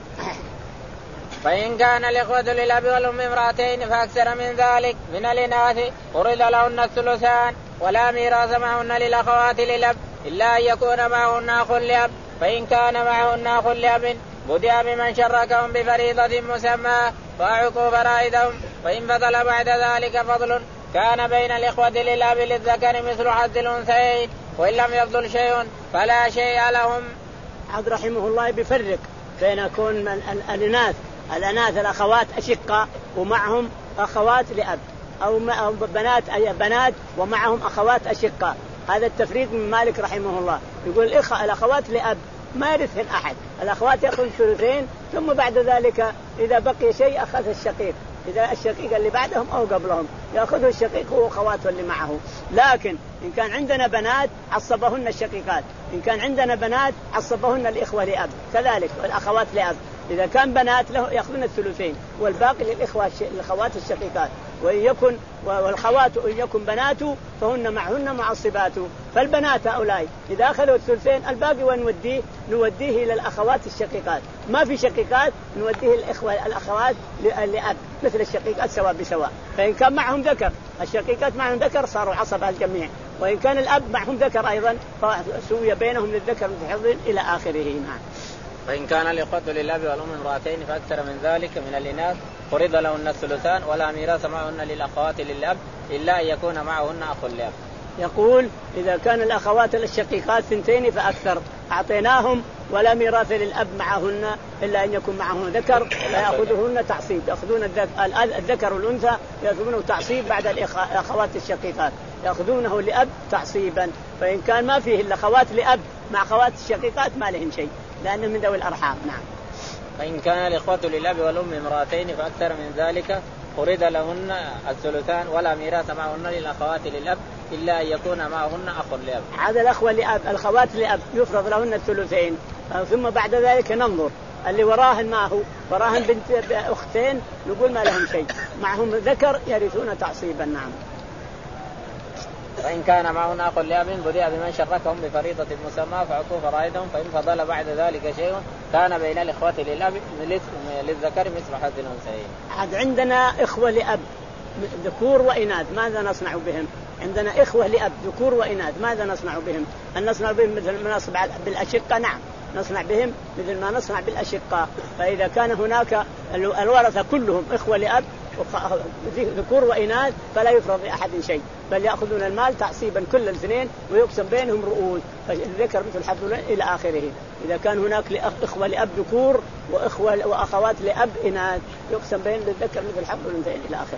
فإن كان الإخوة للأب والأم امرأتين فأكثر من ذلك من الإناث فرض لهن الثلثان ولا ميراث معهن للأخوات للأب إلا أن يكون معهن أخ لأب. فإن كان معهن أخ لأب بدأ بمن شركهم بفريضة مسمى فأعطوا فرائضهم. فإن فضل بعد ذلك فضل كان بين الإخوة للأب للذكر مثل حظ الأنثيين وإن لم يفضل شيء فلا شيء لهم. عبد رحمه الله بيفرق بين يكون الإناث الأناث الأخوات أشقة ومعهم أخوات لأب أو بنات أي بنات ومعهم أخوات أشقة. هذا التفريق من مالك رحمه الله. يقول الإخوة الأخوات لأب ما يرثهن أحد الأخوات يأخذ ثلثين ثم بعد ذلك إذا بقي شيء أخذ الشقيق إذا الشقيق اللي بعدهم أو قبلهم يأخذه الشقيق هو أخواته اللي معه. لكن إن كان عندنا بنات عصبهن الشقيقات إن كان عندنا بنات عصبهن الإخوة لأب كذلك والأخوات لأب. إذا كان بنات له يأخذون الثلثين والباقي للإخوة الأخوات الشقيقات. وإن يكن والخوات إن يكن بناته فهن معهن معصبات. فالبنات هؤلاء إذا أخذوا الثلثين الباقي ونوديه نوديه إلى الأخوات الشقيقات. ما في شقيقات نوديه الإخوة الأخوات لأب مثل الشقيقات سواء بسواء. فإن كان معهم ذكر الشقيقات معهم ذكر صاروا عصبها الجميع وإن كان الأب معهم ذكر أيضا فسوي بينهم للذكر متحظ إلى آخره. نعم. فإن كان الإخوة للأب والأم امرأتين فأكثر من ذلك من الإناث فرض لهن الثلثان ولا ميراث معهن للأخوات للأب إلا أن يكون معهن أخ لأب. يقول إذا كان الأخوات الشقيقات ثنتين فأكثر أعطيناهم ولا ميراث للأب معهن إلا أن يكون معه ذكر فيأخذهن تعصيب، يأخذون الذكر والأنثى يأخذونه تعصيب بعد الأخوات الشقيقات يأخذونه لأب تعصيبا. فإن كان ما فيه إلا أخوات لأب مع أخوات الشقيقات ما لهن شيء لأنه من ذوي الأرحام. نعم. فإن كان الإخوة للأب والأم امرأتين فأكثر من ذلك فرض لهن الثلثان ولا ميراث معهن للأخوات للأب إلا أن يكون معهن أخ لأب. هذا الأخوة لأب الأخوات لأب يفرض لهن الثلثين، ثم بعد ذلك ننظر اللي وراهن ما هو وراهن بنت أختين نقول ما لهم شيء، معهم ذكر يرثون تعصيبا. نعم. وإن كان معهن أخ لأب بدأ بمن شركهم بفريضة مسمى فأعطوا فرائضهم، فإن فضل بعد ذلك شيء كان بين الإخوة للأب للذكر مثل حظ الأنثيين. عاد عندنا إخوة لأب ذكور وإناث ماذا نصنع بهم؟ عندنا إخوة لأب ذكور وإناث ماذا نصنع بهم؟ أن نصنع بهم مثل ما نصنع بالأشقة. نعم نصنع بهم مثل ما نصنع بالأشقة. فإذا كان هناك الورثة كلهم إخوة لأب ذكور وإناث فلا يفرض لأحد شيء، بل يأخذون المال تعصيبا كل الاثنين ويقسم بينهم رؤوس، فالذكر مثل حظ إلى آخره. إذا كان هناك إخوة لأب ذكور وإخوة وأخوات لأب إناث يقسم بين الذكر مثل حظ الأنثيين إلى آخره.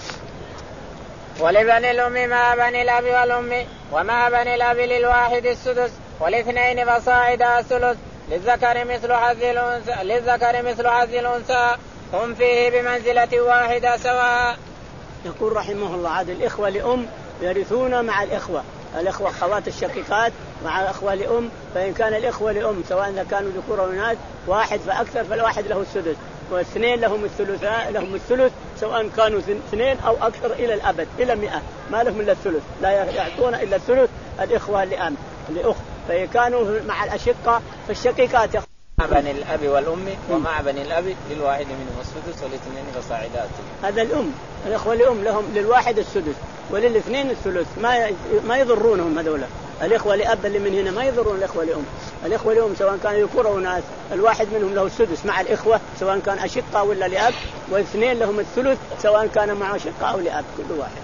ولبني الأم مع بني الأب والأم ومع بني الأب للواحد السدس والاثنين فصاعد الثلث للذكر مثل حظ الأنثى للذكر مثل حظ الأنثى هم فيه بمنزلة واحدة سواء. يقول رحمه الله عاد الإخوة لأم يرثون مع الإخوة الإخوة أخوات الشقيقات مع الإخوة لأم. فإن كان الإخوة لأم سواء كانوا ذكور أو إناث واحد فأكثر فالواحد له السدس واثنين لهم الثلث لهم الثلث سواء كانوا اثنين أو أكثر إلى الأبد إلى مئة ما لهم إلا الثلث لا يعطون إلا الثلث الإخوة لأم لأخت. فإن كانوا مع الأشقة فالشقيقات مع بني الأب والأم ومع بني الأب للواحد منهم السدس والاثنين فصاعدات. هذا الأم الإخوة لأم لهم للواحد السدس وللاثنين الثلث ما ما يضرونهم هذولا. الإخوة لأب اللي من هنا ما يضرون الإخوة لأم. الإخوة لأم سواء كانوا ذكور أو إناث الواحد منهم له السدس مع الإخوة سواء كان أشقة ولا لأب، واثنين لهم الثلث سواء كان مع أشقة أو لأب كل واحد.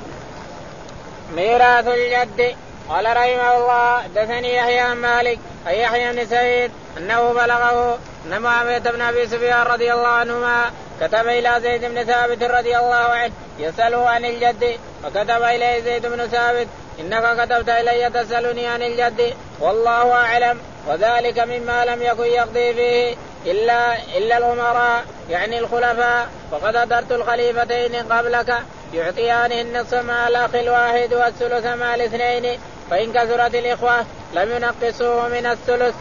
ميراث الجد. قال رحمه الله دثني يحيى عن مالك أي يحيى بن سعيد أنه بلغه أن معاوية بن أبي سفيان رضي الله عنهما كتب إلى زيد بن ثابت رضي الله عنه يسأله عن الجد، فكتب إليه زيد بن ثابت إنك كتبت إلي تسألني عن الجد والله أعلم، وذلك مما لم يكن يقضي فيه إلا إلا الأمراء يعني الخلفاء، وقد أدرت الخليفتين قبلك يعطيانه النصف مع الأخ الواحد والثلث مع الاثنين، فإن كثرت الإخوة لم ينقصوه من الثلث.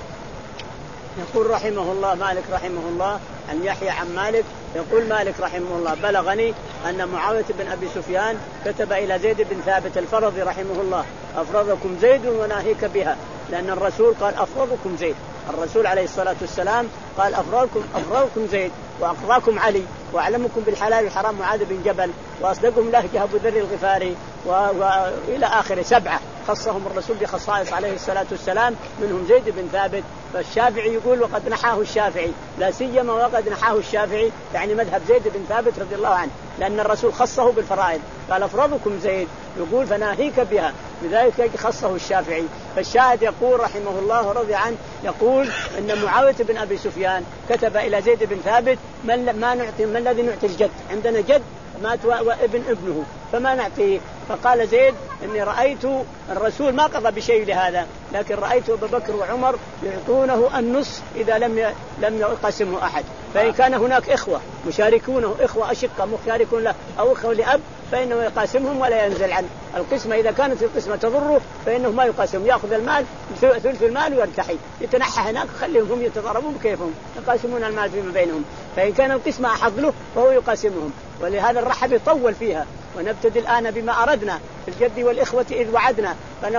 يقول رحمه الله مالك رحمه الله عن يحيى عن مالك يقول مالك رحمه الله بلغني أن معاوية بن أبي سفيان كتب إلى زيد بن ثابت الفرضي رحمه الله أفرضكم زيد وناهيك بها، لأن الرسول قال أفرضكم زيد، الرسول عليه الصلاة والسلام قال أفرضكم أفرضكم زيد وأقضاكم علي وأعلمكم بالحلال والحرام معاذ بن جبل وأصدقهم لهجة أبو ذر الغفاري وإلى آخر سبعة خصهم الرسول بخصائص عليه الصلاة والسلام منهم زيد بن ثابت. فالشافعي يقول وقد نحاه الشافعي لا سيما وقد نحاه الشافعي يعني مذهب زيد بن ثابت رضي الله عنه، لأن الرسول خصه بالفرائض قال أفرضكم زيد يقول فناهيك بها، لذلك خصه الشافعي. فالشاهد يقول رحمه الله رضي عنه يقول إن معاوية بن أبي سفيان كتب إلى زيد بن ثابت من ما نعطي من الذي نعطي الجد، عندنا جد مات وابن ابنه فما نعطيه. فقال زيد إني رأيت الرسول ما قضى بشيء لهذا، لكن رأيت أبو بكر وعمر يعطونه النصف إذا لم لم يقسمه أحد. فإن كان هناك إخوة مشاركونه إخوة أشقة مشاركون له أو إخوة لأب فإنه يقاسمهم ولا ينزل عن القسمة. إذا كانت القسمة تضره فإنه ما يقاسم، يأخذ المال ثلث المال ويرتحي يتنحى هناك خليهم هم يتضاربون بكيفهم يقاسمون المال فيما بينهم. فإن كان القسمة أحظ له فهو يقاسمهم، ولهذا الرحب يطول فيها. ونبتدي الآن بما أردنا في الجد والإخوة إذ وعدنا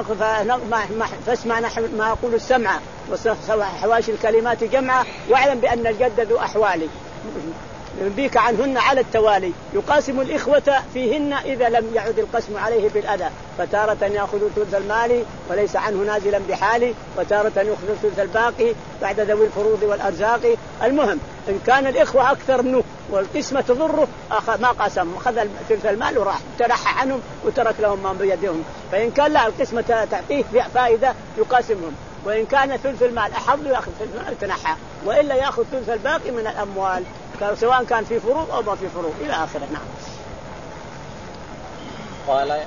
فاسمع ما أقول السمع وحواشي الكلمات جمعة واعلم بأن الجد ذو أحوالي ينبيك عنهن على التوالي يقاسم الإخوة فيهن إذا لم يعد القسم عليه بالأذى، فتارة يأخذ ثلث المال وليس عنه نازلا بحالي، وتارة يأخذ ثلث الباقي بعد ذوي الفروض والأرزاق. المهم إن كان الإخوة أكثر منه والقسمة تضره ما قاسم، أخذ ثلث المال وراح ترحى عنهم وترك لهم ما بيدهم. فإن كان لا القسمة تعطيه فائدة يقاسمهم، وإن كان ثلث المال أحظ يأخذ ثلث المال تنحى، وإلا يأخذ ثلث الباقي من الأموال سواء كان في فروض أو ما في فروض إلى آخره. نعم. قال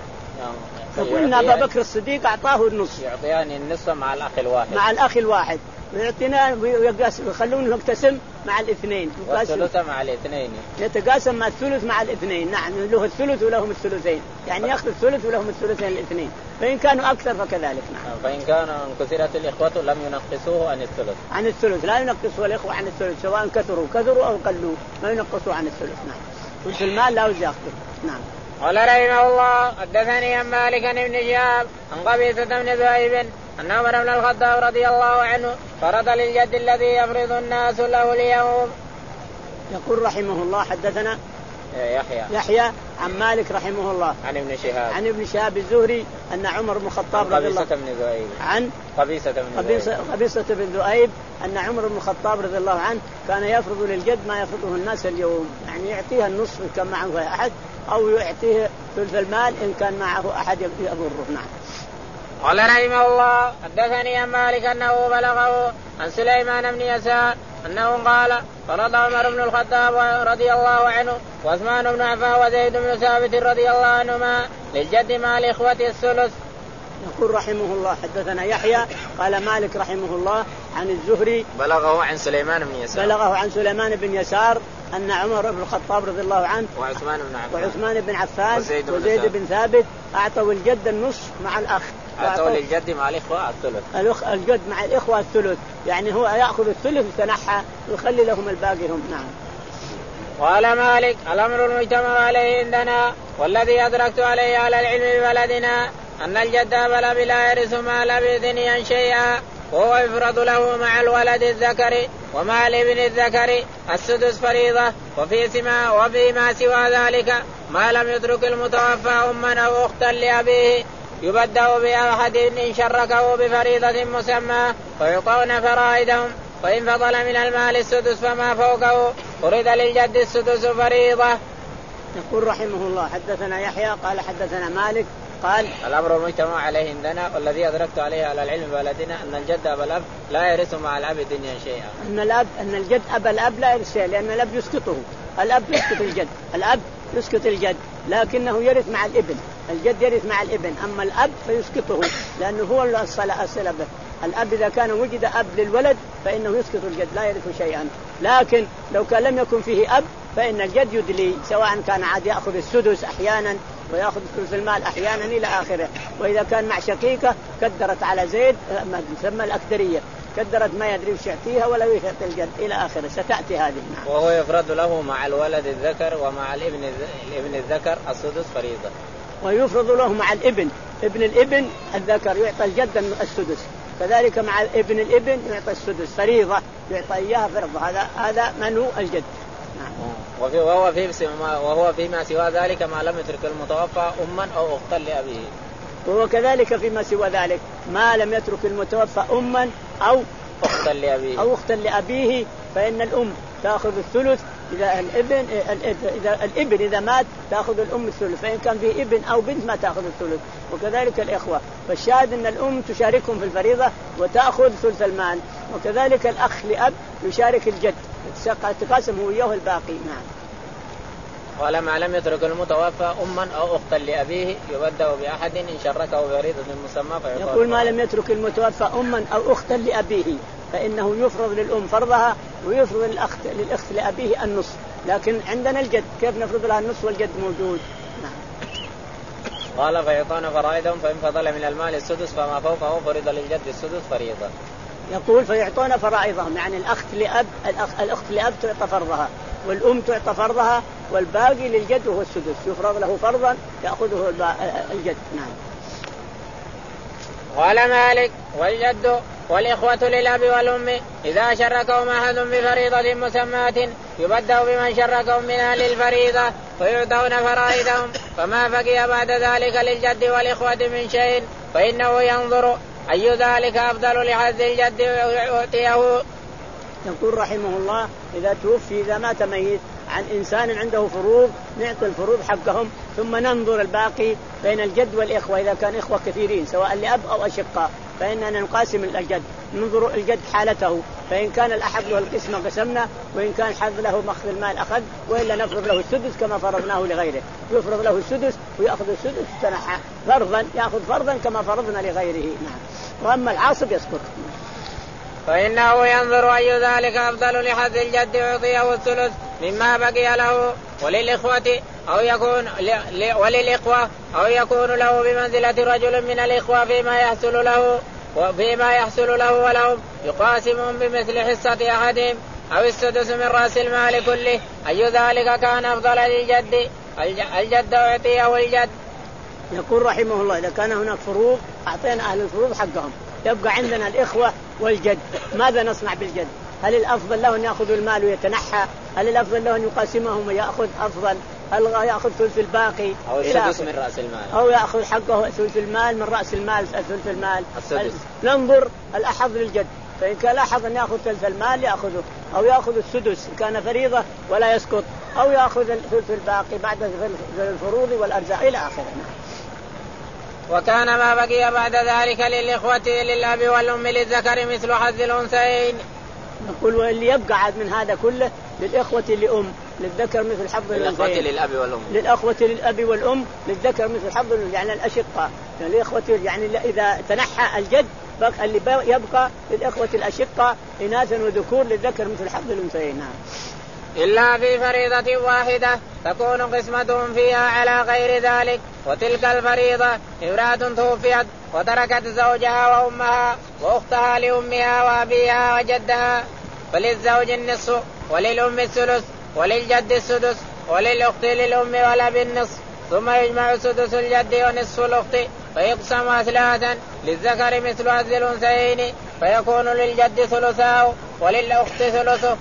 فقلنا أبا بكر الصديق أعطاه النصف، يعطيان النصف مع الأخ الواحد مع الأخ الواحد، ويعطينا ويخلونه يقتسم مع الاثنين، والثلث مع الاثنين، يتقاسم مع الثلث مع الاثنين. نعم، له الثلث ولهم الثلثين، يعني يأخذ الثلث ولهم الثلثين الاثنين، فإن كانوا أكثر فكذلك. نعم. فإن كانوا كثرت الإخوة لم ينقصوه عن الثلث، عن الثلث لا ينقصوا الإخوة عن الثلث، سواء كثروا كثروا أو قلوا ما ينقصوا عن الثلث. نعم. ثلث المال لا يأخذ. نعم. قال رحمه الله حدثني عن مالك بن شهاب عن قبيصة بن ذؤيب أن عمر بن الخطاب رضي الله عنه فرض للجد الذي يفرض الناس له اليوم. يقول رحمه الله حدثنا يحيى يحيى عن مالك رحمه الله عن ابن شهاب عن ابن شهاب الزهري أن عمر بن الخطاب رضي الله عنه عن قبيصة بن قبيصة, قبيصة بن ذؤيب أن عمر بن الخطاب رضي الله عنه كان يفرض للجد ما يفرضه الناس اليوم، يعني يعطيها النصف إن كان معه أحد، أو يعطيه ثلث المال إن كان معه أحد يضره. نعم. قال رحمه الله حدثني عن مالك أنه بلغه عن سليمان بن يسار أنه قال فرض عمر بن الخطاب رضي الله عنه وعثمان بن عفان وزيد بن ثابت رضي الله عنهما للجد مع الإخوة الثلث. يقول رحمه الله حدثنا يحيى قال مالك رحمه الله عن الزهري بلغه عن سليمان بن يسار بلغه عن سليمان بن يسار أن عمر بن الخطاب رضي الله عنه وعثمان بن عفان وعثمان بن عفان وزيد بن, وزيد بن ثابت أعطوا الجد النصف مع الأخ، أعطوا للجد مع الإخوة الثلث، الأخ الجد مع الإخوة الثلث، يعني هو يأخذ الثلث ويتنحى ويخلي لهم الباقي هم. نعم. قال مالك الأمر المجتمع عليه عندنا والذي أدركت عليه على العلم ببلدنا أن الجد أبل بلا يرث مال أبي ثنيا شيئا، وهو يفرض له مع الولد الذكر ومع الابن الذكر السدس فريضة، وفي سما وفيما سوى ذلك ما لم يترك المتوفى أما أو أختا لأبيه يبدأ بأحد إن شركه بفريضة مسمى ويعطون فرائدهم، وإن فضل من المال السدس فما فوقه فرض للجد السدس فريضة. يقول رحمه الله حدثنا يحيى قال حدثنا مالك قال الأمر المجتمع عليه عندنا والذي أدركت عليه على العلم بلدنا أن الجد أبا الأب لا يرث مع الأب دنيا شيئا. أن الأب أن الجد أبا الأب لا يرث شيئا، لأن الأب يسقطه، الأب يسقط الجد، الأب يسقط الجد لكنه يرث مع الابن، الجد يرث مع الابن، أما الأب فيسقطه لأنه هو الصلة الصلة به. الأب إذا كان وجد أب للولد فإنه يسقط الجد لا يرث شيئا، لكن لو كان لم يكن فيه أب فإن الجد يدلي، سواء كان عاد يأخذ السدس أحيانا ويأخذ ثلث المال أحيانا إلى آخره. وإذا كان مع شقيقة كدرت على زيد ما تسمى الأكثرية، كدرت ما يدري وش يعطيها ولا يعطي الجد إلى آخره، ستأتي هذه. نعم. وهو يفرض له مع الولد الذكر ومع الابن الابن الذكر السدس فريضة، ويفرض له مع الابن ابن الابن الذكر يعطى الجد السدس، كذلك مع ابن الابن يعطى السدس فريضة، يعطى إياها فرض. هذا هذا منو الجد. نعم. وفي وهو في وهو فيما سوى ذلك ما لم يترك المتوفى أما أو أختا لأبيه، وهو كذلك فيما سوى ذلك ما لم يترك المتوفى أما أو أختا لأبيه أو أختا لأبيه فإن الأم تأخذ الثلث، إذا الابن إذا الابن إذا مات تأخذ الأم الثلث، فإن كان فيه ابن أو بنت ما تأخذ الثلث، وكذلك الإخوة. فالشاهد أن الأم تشاركهم في الفريضة وتأخذ ثلث المال، وكذلك الأخ لأب يشارك الجد تقاسم هو وياه الباقي. نعم. قال ما لم يترك المتوفى أما أو أختا لأبيه يبدأ بأحد إن شركه بفريضة مسمى فيقول. يقول ما لم يترك المتوفى أما أو أختا لأبيه فإنه يفرض للأم فرضها ويفرض للأخت للأخت لأبيه النصف، لكن عندنا الجد كيف نفرض لها النصف والجد موجود. نعم. قال فيعطون فرائدهم فإن فضل من المال السدس فما فوقه فرض للجد السدس فريضة. يقول فيعطون فرائضهم، يعني الأخت لأب الأخ الأخت لأب تعطى فرضها والأم تعطى فرضها والباقي للجد وهو السدس، يفرض له فرضا يأخذه الجد. نعم. قال مالك والجد والإخوة للأب والأم إذا شركهم أحد بفريضة مسماة يبدأ بمن شركهم من أهل الفريضة ويعطون فرائضهم، فما بقي بعد ذلك للجد والإخوة من شيء فإنه ينظر أي ذلك أفضل لحظ الجد يعطيه. يقول رحمه الله إذا توفي إذا مات ميت عن إنسان عنده فروض نعطي الفروض حقهم، ثم ننظر الباقي بين الجد والإخوة إذا كان إخوة كثيرين سواء لأب أو أشقاء فإننا نقاسم الجد، ننظر الجد حالته، فإن كان الأحد له القسمة قسمنا، وإن كان حظ له مأخذ المال أخذ، وإلا نفرض له السدس كما فرضناه لغيره، يفرض له السدس ويأخذ السدس تنحى فرضا، يأخذ فرضا كما فرضنا لغيره. نعم. وأما العاصب يسقط. فإنه ينظر أي ذلك أفضل لحظ الجد يعطيه الثلث مما بقي له، وللإخوة أو يكون وللإخوة أو يكون له بمنزلة رجل من الإخوة فيما يحصل له وفيما يحصل له ولهم، يقاسمهم بمثل حصة أحدهم أو السدس من رأس المال كله. أي ذلك كان أفضل للجد؟ الجد يعطيه الجد. يقول رحمه الله إذا كان هناك فروض أعطينا أهل الفروض حقهم، يبقى عندنا الإخوة والجد، ماذا نصنع بالجد؟ هل الأفضل له أن يأخذ المال ويتنحى؟ هل الأفضل له أن يقاسمهم ويأخذ أفضل؟ هل يأخذ ثلث الباقي أو السدس من رأس المال، أو يأخذ حقه ثلث المال من رأس المال ثلث المال؟ ننظر الأحظ للجد، فإن كان الأحظ أن يأخذ ثلث المال يأخذه، أو يأخذ السدس إن كان فريضة ولا يسقط، أو يأخذ ثلث الباقي بعد الفروض والأرزاق إلى آخره. وكان ما بقي بعد ذلك للإخوة للأب والأم للذكر مثل حظ الأنثيين. نقول واللي يبقى عاد من هذا كله للإخوة لأم للذكر مثل حظ الأنثيين. للإخوة للأب والأم. للأخوة للأب والأم للذكر مثل حظ يعني الأشقاء، يعني الإخوة يعني إذا تنحى الجد بقى اللي يبقى للإخوة الأشقاء إناثا وذكور للذكر مثل حظ الأنثيين. نعم. إلا في فريضة واحدة تكون قسمتهم فيها على غير ذلك، وتلك الفريضة امرأة توفيت وتركت زوجها وأمها وأختها لأمها وأبيها وجدها، فللزوج النصف وللأم الثلث وللجد السدس وللأخت للأم والأب النصف، ثم يجمع سدس الجد ونصف الأخت فيقسم ثلاثا للذكر مثل حظ الأنثيين، فيكون للجد ثلثاه وللأخت ثلثه.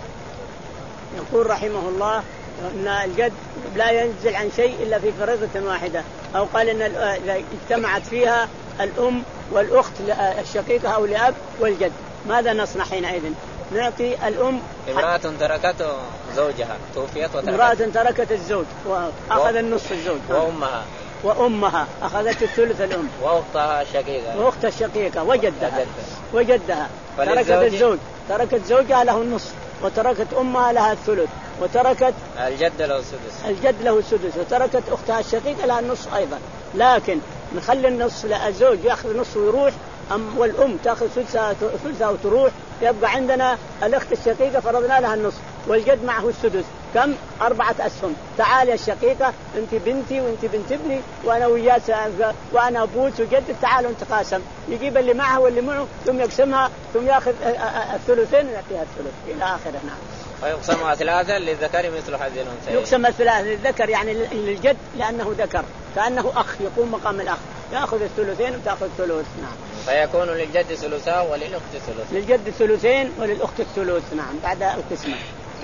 يقول رحمه الله أن الجد لا ينزل عن شيء إلا في فريضة واحدة، أو قال إن إذا اجتمعت فيها الأم والأخت الشقيقة أو الأب والجد ماذا نصنع حينئذ؟ نعطي الأم امرأة تركت زوجها توفيت وتركت امرأة تركت الزوج وأخذ النصف الزوج وأمها وأمها أخذت الثلث الأم وأختها الشقيقة وأختها الشقيقة وجدها وجدها تركت الزوج تركت زوجها له النصف وتركت أمها لها الثلث وتركت الجد له السدس الجد له السدس وتركت أختها الشقيقة لها النصف أيضا، لكن نخلي النصف للزوج يأخذ نصف ويروح أم والأم تأخذ ثلثها ثلثها وتروح، يبقى عندنا الأخت الشقيقة فرضنا لها النصف والجد معه السدس، كم؟ أربعة أسهم. تعالي الشقيقة أنت بنتي وأنت بنت ابني وأنا وياك وأنا أبوك وجدك، تعالوا انتقاسم، يجيب اللي معه واللي معه ثم يقسمها ثم يأخذ الثلثين ويعطيها الثلث إلى آخره. نعم. ويقسم ثلاثة للذكر مثل حظ الأنثيين. يقسم الثلاثة للذكر يعني للجد لأنه ذكر كأنه أخ يقوم مقام الأخ، يأخذ الثلثين وتأخذ الثلث. نعم. فيكون للجد ثلثان وللأخت ثلث. للجد ثلثين وللأخت الثلث. نعم بعد القسمة.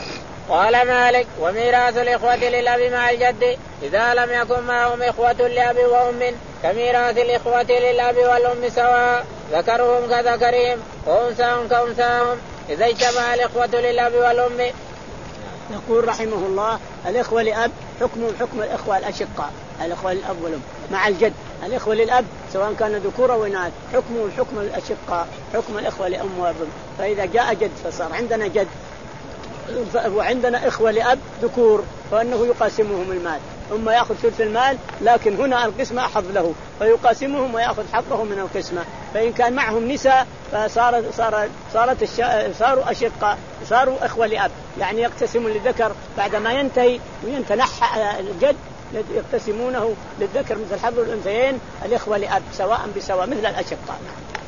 قال مالك وميراث الإخوة للأب مع الجد إذا لم يكن معهم إخوة لأب وأم كميراث الإخوة للأب والأم سواء، ذكرهم كذكرهم وأنثاهم كأنثاهم إذا اجتمع الإخوة للأب والأم. يقول رحمه الله الإخوة لأب حكم حكم الإخوة الأشقاء، الإخوة للأب والأم مع الجد، الإخوة للأب سواء كان ذكور أو إناث حكم حكم الأشقاء حكم الإخوة لأم وأب. فإذا جاء جد فصار عندنا جد وعندنا إخوة لأب ذكور فإنه يقاسمهم المال، ثم يأخذ ثلث المال، لكن هنا القسمة أحظ له فيقاسمهم ويأخذ حقه من القسمة. فإن كان معهم نساء فصار صار صارت الش... صاروا أشقاء صاروا إخوة لأب، يعني يقتسمون للذكر بعد ما ينتهي وينتنحى الجد يقتسمونه للذكر مثل حظ الأنثيين الإخوة لأب سواء بسواء مثل الأشقاء.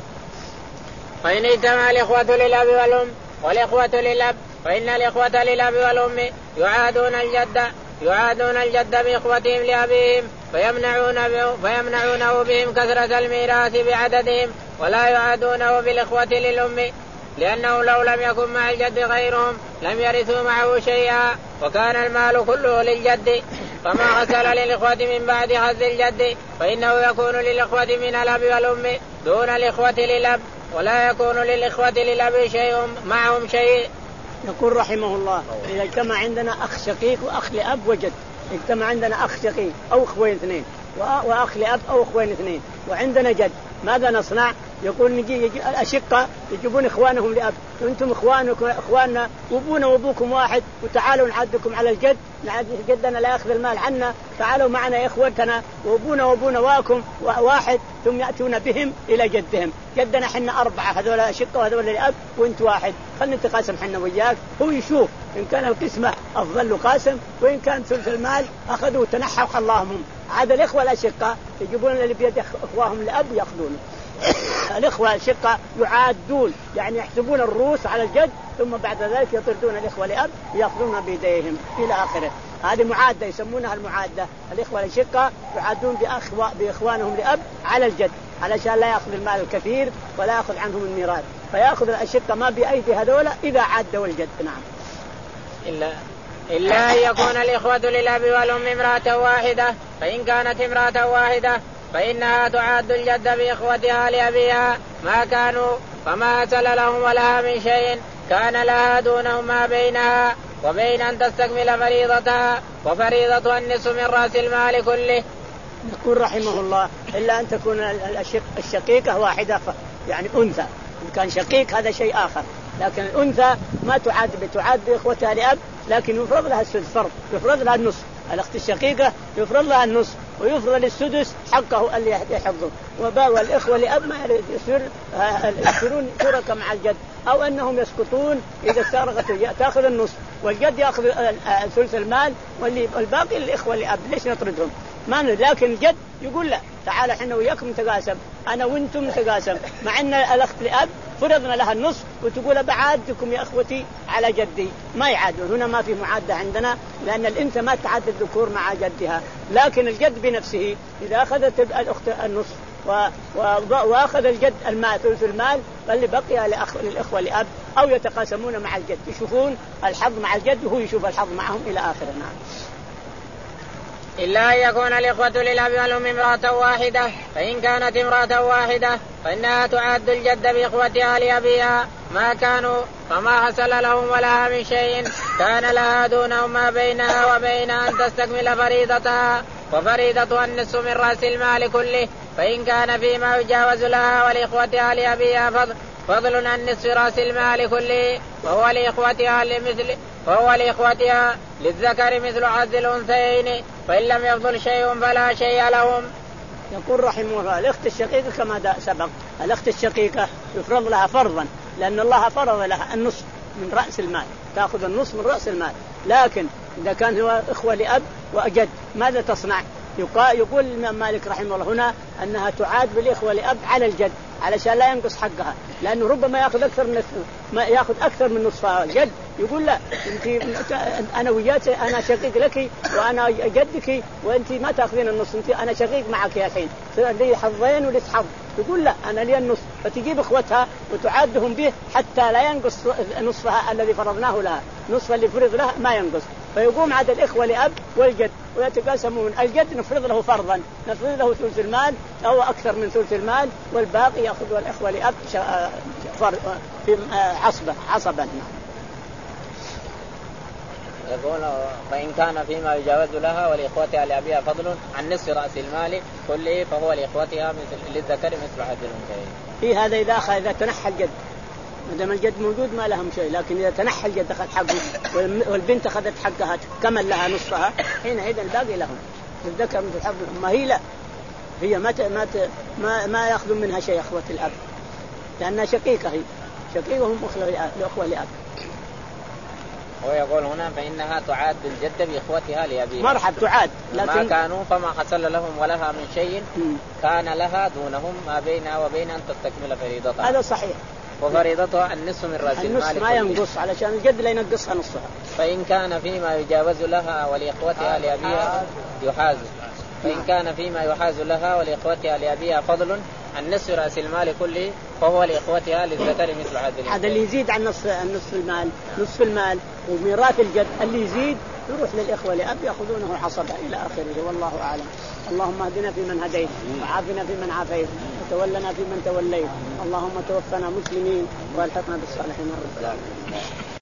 فإن اجتمع الإخوة للأب والأم والإخوة للأب فإن الإخوة للأب والأم يعادون الجد يعادون الجد بإخوتهم لأبيهم فيمنعونه, فيمنعونه بهم كثرة الميراث بعددهم، ولا يعادونه بالإخوة للأم، لأنه لو لم يكن مع الجد غيرهم لم يرثوا معه شيئا وكان المال كله للجد. فما حصل للإخوة من بعد حظ الجد فإنه يكون للإخوة من الأب والأم دون الإخوة للأب، ولا يكون للإخوة للأب شيء معهم شيء. يقول رحمه الله إذا اجتمع عندنا أخ شقيق وأخ لأب وجد، اجتمع عندنا أخ شقيق أو أخوين اثنين وأخ لأب أو أخوين اثنين وعندنا جد، ماذا نصنع؟ يقول نجي يجي الأشقة يجيبون إخوانهم لأب، أنتم إخوانكم إخواننا وأبونا وأبوكم واحد وتعالوا نعدكم على الجد، نعد جدنا لا يأخذ المال عنا، تعالوا معنا يا إخوتنا وأبونا وأبونا واكم واحد، ثم يأتون بهم إلى جدهم. جدنا حنا أربعة هذول أشقة وهذول لأب وأنت واحد، خلنا نتقاسم حنا وياك. هو يشوف إن كان القسمة أفضل له قاسم، وإن كان ثلث المال أخذوا وتنحوا خلاهم. عاد الإخوة الأشقة يجيبون اللي بيد إخواهم لأب يأخذونه. الإخوة الأشقة يعادون يعني يحسبون الرؤوس على الجد، ثم بعد ذلك يطردون الإخوة لأب يأخذون بيديهم إلى آخره. هذه معادة يسمونها المعادة. الإخوة الأشقة يعادون بأخوة بإخوانهم لأب على الجد علشان لا يأخذ المال الكثير ولا يأخذ عنهم الميراث، فيأخذ الأشقة ما بأيدي هذولا إذا عادوا الجد. نعم. إلا إلا أن يكون الإخوة للأب والأم امرأة واحدة، فإن كانت امرأة واحدة فإنها تعاد الجد بإخوتها لأبيها ما كانوا، فما حصل لهم ولها من شيء كان لها دونهم ما بينها وبين أن تستكمل فريضتها، وفريضتها النصف من رأس المال كله. يقول رحمه الله إلا أن تكون الشقيقة واحدة يعني أنثى، إن كان شقيق هذا شيء آخر، لكن الأنثى ما تعاد بتعاد بإخوتها لأب، لكن يفرض لها السدس فرض، يفرض لها النصف. الأخت الشقيقة يفرض لها النصف ويفرض للسدس حقه اللي يحفظه، وباقي الإخوة لأب ما يصير يصيرون شركاء مع الجد، أو أنهم يسقطون إذا استرغت تأخذ النصف والجد يأخذ ثلث المال والباقي الإخوة لأب. ليش نطردهم؟ ما لكن الجد يقول لا تعال احنا وياكم نتقاسم، أنا وأنتم نتقاسم، مع أن الأخت لأب فرضنا لها النصف وتقول بعادكم يا أخوتي على جدي، ما يعادون. هنا ما في معادة عندنا، لأن الأنثى ما تعاد الذكور مع جدها، لكن الجد بنفسه إذا أخذت الأخت النصف وأخذ الجد المال ثلث المال فاللي بقي للإخوة لأب، أو يتقاسمون مع الجد، يشوفون الحظ مع الجد وهو يشوف الحظ معهم إلى آخره. نعم. إلا أن يكون الإخوة للأب والأم امرأة واحدة، فإن كانت امرأة واحدة فإنها تعاد الجد بإخوتها لأبيها ما كانوا، فما حصل لهم ولها من شيء كان لها دونهم ما بينها وبين أن تستكمل فريضتها، وفريضتها النصف من رأس المال كله، فإن كان فيما يجاوز لها ولإخوتها لأبيها فضل فضل عن نصف رأس المال كله، وهو لإخوتها لمثل وهو لإخوتها للذكر مثل حظ الأنثيين، فإن لم يفضل شيء فلا شيء لهم. يقول رحمه الله الأخت الشقيقة كما سبق، الأخت الشقيقة يفرض لها فرضا، لأن الله فرض لها النصف من رأس المال، تأخذ النصف من رأس المال. لكن إذا كان هو إخوة لأب وأجد ماذا تصنع؟ يقول الإمام مالك رحمه الله هنا أنها تعاد بالإخوة لأب على الجد علشان لا ينقص حقها، لأنه ربما يأخذ أكثر من ما يأخذ أكثر من نصفها. الجد يقول لا أنت أنا وياك أنا شقيق لك وأنا جدك وأنت ما تأخذين النصف، أنت أنا شقيق معك يا الحين لي حظين ولك حظ. يقول لا أنا لي النصف، فتجيب إخوتها وتعادهم به حتى لا ينقص نصفها الذي فرضناه لها، نصف اللي فرض لها ما ينقص، فيقوم عدد الإخوة لأب والجد ويتقاسمون. الجد نفرض له فرضا، نفرض له ثلث المال أو أكثر من ثلث المال، والباقي يأخذ الإخوة لأب في عصبة عصبا. يقول فإن كان فيما يجاوز لها ولإخوتها لأبيها فضل عن نصف رأس المال كله، فهو لإخوتها مثل للذكر مثل حظ الأنثيين. في هذا إذا أخذ إذا تنحى الجد، ما دام الجد موجود ما لهم شيء، لكن إذا تنحى الجد أخذ حقه والبنت أخذت حقها كمل لها نصفها، حينئذ الباقي لهم للذكر مثل حظ. ما هي لا هي ما ما ما, ما يأخذون منها شيء إخوة الأب، لأنها شقيقة، هي شقيقة هم أخوة لأب. ويقول هنا فإنها تعاد الجد بإخوتها لأبيها مرحب تعاد، لكن ما كانوا فما حصل لهم ولها من شيء كان لها دونهم ما بينها وبين أن تستكمل فريضتها. هذا صحيح، وفريضتها النصف من رأس المال النصف ما ينقص علشان الجد لا ينقصها نصفها. فإن كان فيما يجاوز لها ولإخوتها لأبيها يحاز فإن كان فيما يحاز لها ولإخوتها لأبيها فضل عن نصف رأس المال كله، فهو لإخوتها للذكر مثل حظ الأنثيين. هذا اللي يزيد عن نصف نصف المال نصف المال وميراث الجد اللي يزيد يروح للإخوة لأب يأخذونه حصبا إلى آخره، والله أعلم. اللهم اهدنا فيمن هديت وعافنا فيمن عافيت وتولنا فيمن توليت، اللهم توفنا مسلمين والحقنا بالصالحين.